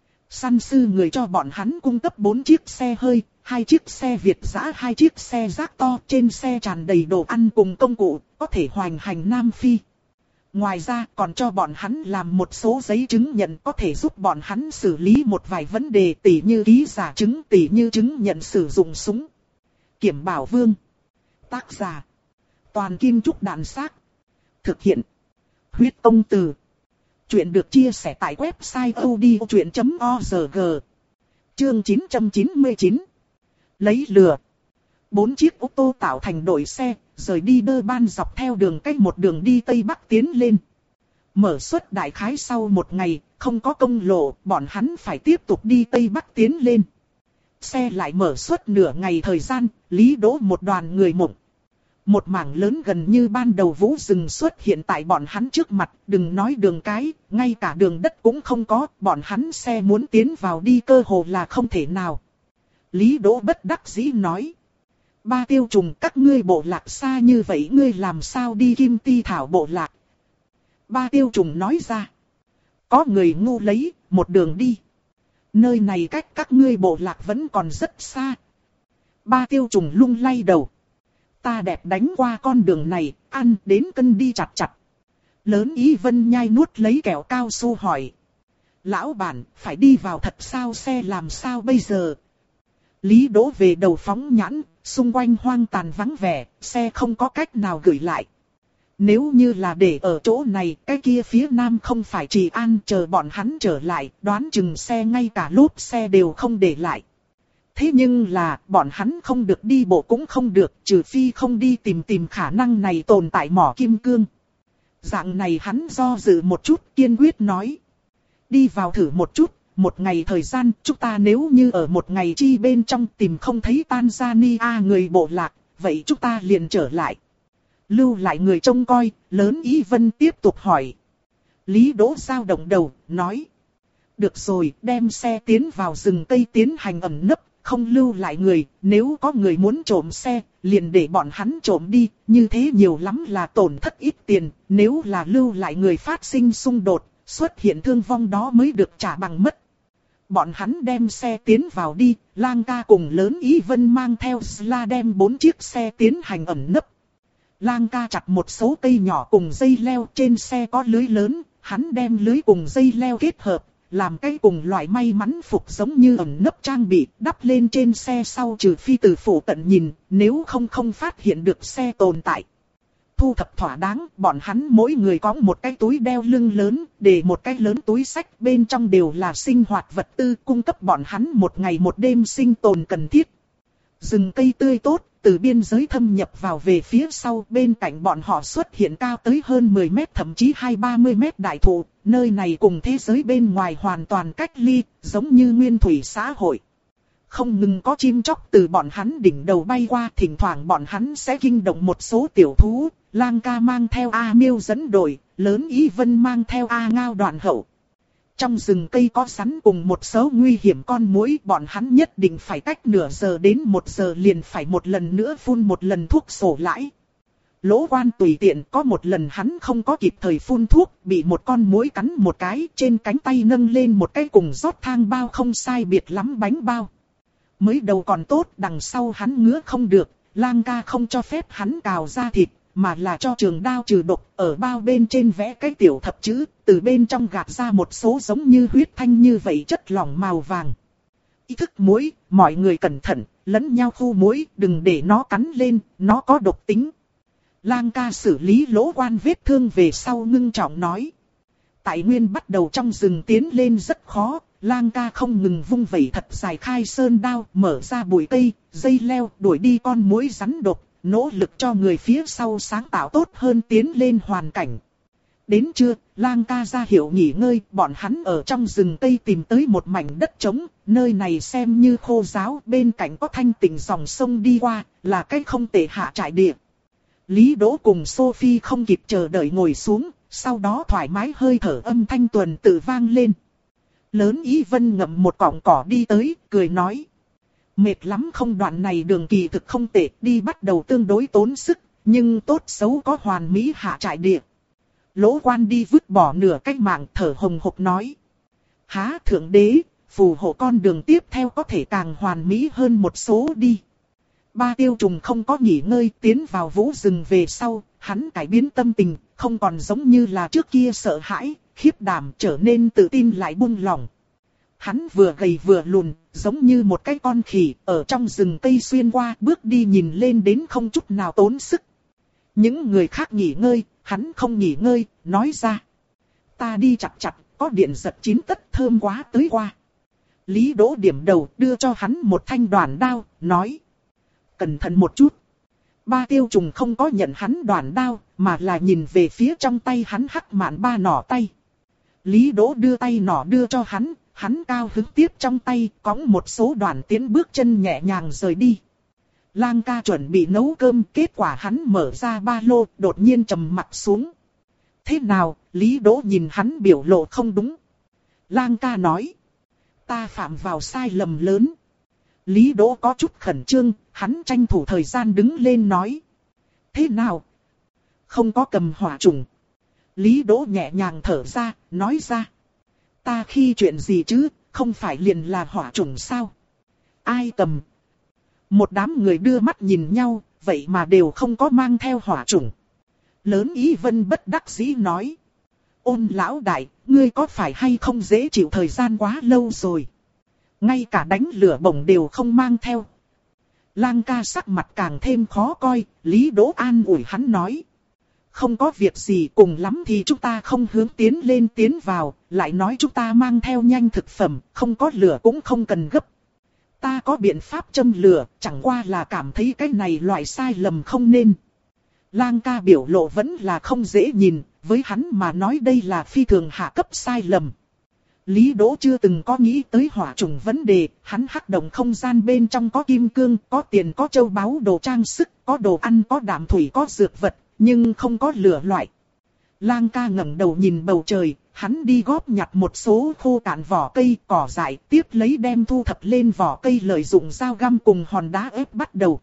Săn sư người cho bọn hắn cung cấp bốn chiếc xe hơi, hai chiếc xe Việt dã, hai chiếc xe rác to, trên xe tràn đầy đồ ăn cùng công cụ, có thể hoành hành Nam Phi. Ngoài ra còn cho bọn hắn làm một số giấy chứng nhận có thể giúp bọn hắn xử lý một vài vấn đề tỉ như ký giả chứng, tỉ như chứng nhận sử dụng súng. Kiểm Bảo Vương. Tác giả. Toàn Kim Trúc Đàn Xác. Thực hiện. Huyết Công Từ. Chuyện được chia sẻ tại website odchuyện chấm org. Chương chín trăm chín mươi chín. Lấy lừa. Bốn chiếc ô tô tạo thành đội xe, rời đi Đơ Ban dọc theo đường cách một đường đi Tây Bắc tiến lên. Mở suất đại khái sau một ngày, không có công lộ, bọn hắn phải tiếp tục đi Tây Bắc tiến lên. Xe lại mở suất nửa ngày thời gian, Lý Đỗ một đoàn người mộng. Một mảng lớn gần như ban đầu vũ rừng xuất hiện tại bọn hắn trước mặt, đừng nói đường cái, ngay cả đường đất cũng không có, bọn hắn xe muốn tiến vào đi cơ hồ là không thể nào. Lý Đỗ bất đắc dĩ nói. Ba tiêu trùng các ngươi bộ lạc xa như vậy ngươi làm sao đi Kim Ti Thảo bộ lạc? Ba tiêu trùng nói ra. Có người ngu lấy, một đường đi. Nơi này cách các ngươi bộ lạc vẫn còn rất xa. Ba tiêu trùng lung lay đầu. Ta đẹp đánh qua con đường này, ăn đến cân đi chặt chặt. Lớn Ý Vân nhai nuốt lấy kẹo cao su hỏi. Lão bản, phải đi vào thật sao, xe làm sao bây giờ? Lý Đỗ về đầu phóng nhãn, xung quanh hoang tàn vắng vẻ, xe không có cách nào gửi lại. Nếu như là để ở chỗ này, cái kia phía nam không phải Trì An chờ bọn hắn trở lại, đoán chừng xe ngay cả lốp xe đều không để lại. Thế nhưng là, bọn hắn không được đi bộ cũng không được, trừ phi không đi tìm tìm khả năng này tồn tại mỏ kim cương. Dạng này hắn do dự một chút, kiên quyết nói. Đi vào thử một chút, một ngày thời gian, chúng ta nếu như ở một ngày chi bên trong tìm không thấy Tanzania người bộ lạc, vậy chúng ta liền trở lại. Lưu lại người trông coi, Lớn Ý Vân tiếp tục hỏi. Lý Đỗ dao động đầu, nói. Được rồi, đem xe tiến vào rừng cây tiến hành ẩn nấp, không lưu lại người, nếu có người muốn trộm xe, liền để bọn hắn trộm đi, như thế nhiều lắm là tổn thất ít tiền, nếu là lưu lại người phát sinh xung đột, xuất hiện thương vong đó mới được trả bằng mất. Bọn hắn đem xe tiến vào đi, Lang ca cùng Lớn Ý Vân mang theo Sla đem bốn chiếc xe tiến hành ẩn nấp. Lang ca chặt một số cây nhỏ cùng dây leo, trên xe có lưới lớn, hắn đem lưới cùng dây leo kết hợp, làm cái cùng loại may mắn phục giống như ẩn nấp trang bị, đắp lên trên xe sau, trừ phi từ phủ cận nhìn, nếu không không phát hiện được xe tồn tại. Thu thập thỏa đáng, bọn hắn mỗi người có một cái túi đeo lưng lớn, để một cái lớn túi xách, bên trong đều là sinh hoạt vật tư cung cấp bọn hắn một ngày một đêm sinh tồn cần thiết. Rừng cây tươi tốt, từ biên giới thâm nhập vào về phía sau, bên cạnh bọn họ xuất hiện cao tới hơn mười mét thậm chí hai ba mươi mét đại thụ, nơi này cùng thế giới bên ngoài hoàn toàn cách ly, giống như nguyên thủy xã hội. Không ngừng có chim chóc từ bọn hắn đỉnh đầu bay qua, thỉnh thoảng bọn hắn sẽ kinh động một số tiểu thú. Lang ca mang theo A Miêu dẫn đội, Lớn Ý Vân mang theo A Ngao đoạn hậu. Trong rừng cây có sắn cùng một số nguy hiểm con muỗi, bọn hắn nhất định phải cách nửa giờ đến một giờ liền phải một lần nữa phun một lần thuốc sổ lãi. Lỗ Quan tùy tiện, có một lần hắn không có kịp thời phun thuốc, bị một con muỗi cắn một cái, trên cánh tay nâng lên một cái cùng rót thang bao không sai biệt lắm bánh bao. Mới đầu còn tốt, đằng sau hắn ngứa không được, Lang ca không cho phép hắn cào ra thịt, mà là cho trường đao trừ độc, ở bao bên trên vẽ cái tiểu thập chữ, từ bên trong gạt ra một số giống như huyết thanh như vậy chất lỏng màu vàng. Ý thức muỗi, mọi người cẩn thận, lẫn nhau khu muỗi, đừng để nó cắn lên, nó có độc tính. Lang ca xử lý Lỗ Quan vết thương về sau ngưng trọng nói. Tại nguyên bắt đầu trong rừng tiến lên rất khó, Lang ca không ngừng vung vẩy thật dài khai sơn đao, mở ra bụi cây, dây leo, đuổi đi con muỗi rắn độc, nỗ lực cho người phía sau sáng tạo tốt hơn tiến lên hoàn cảnh. Đến trưa, Lang ca ra hiệu nghỉ ngơi, bọn hắn ở trong rừng cây tìm tới một mảnh đất trống, nơi này xem như khô ráo, bên cạnh có thanh tịnh dòng sông đi qua, là cái không tệ hạ trại địa. Lý Đỗ cùng Sophie không kịp chờ đợi ngồi xuống, sau đó thoải mái hơi thở âm thanh tuần tự vang lên. Lớn Ý Vân ngậm một cọng cỏ đi tới, cười nói. Mệt lắm không, đoạn này đường kỳ thực không tệ, đi bắt đầu tương đối tốn sức, nhưng tốt xấu có hoàn mỹ hạ trại địa. Lỗ Quan đi vứt bỏ nửa cái mạng, thở hồng hộc nói. Há thượng đế, phù hộ con đường tiếp theo có thể càng hoàn mỹ hơn một số đi. Ba Tiêu Trùng không có nghỉ ngơi, tiến vào vũ rừng về sau, hắn cải biến tâm tình, không còn giống như là trước kia sợ hãi, khiếp đảm, trở nên tự tin lại buông lỏng. Hắn vừa gầy vừa lùn, giống như một cái con khỉ, ở trong rừng cây xuyên qua, bước đi nhìn lên đến không chút nào tốn sức. Những người khác nghỉ ngơi, hắn không nghỉ ngơi, nói ra. Ta đi chặt chặt, có điện giật chín tất thơm quá tới qua. Lý Đỗ điểm đầu, đưa cho hắn một thanh đoản đao, nói. Cẩn thận một chút. Ba Tiêu Trùng không có nhận hắn đoản đao, mà là nhìn về phía trong tay hắn hắc mạn ba nỏ tay. Lý Đỗ đưa tay nỏ đưa cho hắn, hắn cao hứng tiếp trong tay, cõng một số đoạn tiến bước chân nhẹ nhàng rời đi. Lang ca chuẩn bị nấu cơm, kết quả hắn mở ra ba lô, đột nhiên trầm mặt xuống. Thế nào? Lý Đỗ nhìn hắn biểu lộ không đúng. Lang ca nói. Ta phạm vào sai lầm lớn. Lý Đỗ có chút khẩn trương, hắn tranh thủ thời gian đứng lên nói. Thế nào? Không có cầm hỏa trùng. Lý Đỗ nhẹ nhàng thở ra, nói ra. Ta khi chuyện gì chứ, không phải liền là hỏa trùng sao? Ai cầm? Một đám người đưa mắt nhìn nhau, vậy mà đều không có mang theo hỏa trùng. Lớn Ý Vân bất đắc dĩ nói. Ôn lão đại, ngươi có phải hay không dễ chịu, thời gian quá lâu rồi. Ngay cả đánh lửa bổng đều không mang theo. Lang ca sắc mặt càng thêm khó coi, Lý Đỗ an ủi hắn nói. Không có việc gì, cùng lắm thì chúng ta không hướng tiến lên tiến vào, lại nói chúng ta mang theo nhanh thực phẩm, không có lửa cũng không cần gấp. Ta có biện pháp châm lửa, chẳng qua là cảm thấy cái này loại sai lầm không nên. Lang ca biểu lộ vẫn là không dễ nhìn, với hắn mà nói đây là phi thường hạ cấp sai lầm. Lý Đỗ chưa từng có nghĩ tới hỏa trùng vấn đề, hắn hắc động không gian bên trong có kim cương, có tiền, có châu báu, đồ trang sức, có đồ ăn, có đạm thủy, có dược vật, nhưng không có lửa loại. Lang ca ngẩng đầu nhìn bầu trời, hắn đi góp nhặt một số khô cạn vỏ cây, cỏ dại, tiếp lấy đem thu thập lên vỏ cây, lợi dụng dao găm cùng hòn đá ép bắt đầu.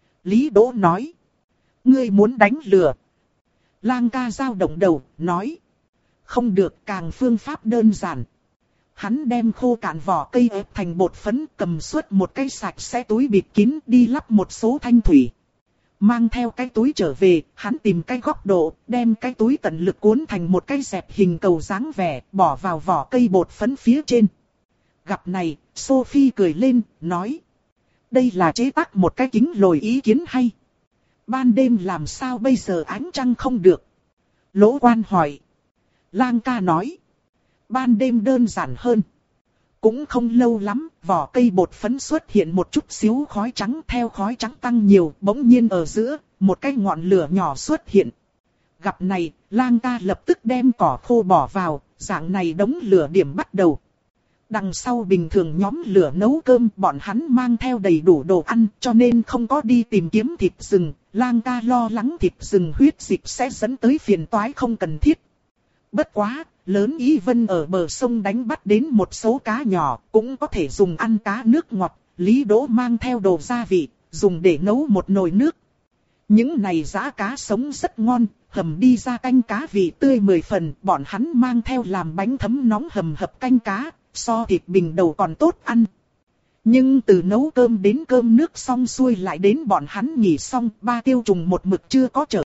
Lý Đỗ nói. Ngươi muốn đánh lửa. Lang ca dao động đầu, nói. Không được, càng phương pháp đơn giản. Hắn đem khô cạn vỏ cây ép thành bột phấn, cầm suốt một cái sạch sẽ túi bịt kín đi lắp một số thanh thủy. Mang theo cái túi trở về, hắn tìm cái góc độ, đem cái túi tận lực cuốn thành một cái dẹp hình cầu dáng vẻ, bỏ vào vỏ cây bột phấn phía trên. Gặp này, Sophie cười lên, nói. Đây là chế tác một cái kính lồi ý kiến hay. Ban đêm làm sao bây giờ ánh trăng không được? Lỗ Quan hỏi. Lang ca nói. Ban đêm đơn giản hơn. Cũng không lâu lắm, vỏ cây bột phấn xuất hiện một chút xíu khói trắng, theo khói trắng tăng nhiều, bỗng nhiên ở giữa, một cái ngọn lửa nhỏ xuất hiện. Gặp này, Lang ca lập tức đem cỏ khô bỏ vào, dạng này đống lửa điểm bắt đầu. Đằng sau bình thường nhóm lửa nấu cơm, bọn hắn mang theo đầy đủ đồ ăn, cho nên không có đi tìm kiếm thịt rừng. Lang ca lo lắng thịt rừng huyết dịch sẽ dẫn tới phiền toái không cần thiết. Bất quá, lớn Ý Vân ở bờ sông đánh bắt đến một số cá nhỏ, cũng có thể dùng ăn cá nước ngọt. Lý Đỗ mang theo đồ gia vị, dùng để nấu một nồi nước. Những này giã cá sống rất ngon, hầm đi ra canh cá vị tươi mười phần, bọn hắn mang theo làm bánh thấm nóng hầm hập canh cá, so thịt bình đầu còn tốt ăn. Nhưng từ nấu cơm đến cơm nước xong xuôi lại đến bọn hắn nghỉ xong, ba tiêu trùng một mực chưa có trở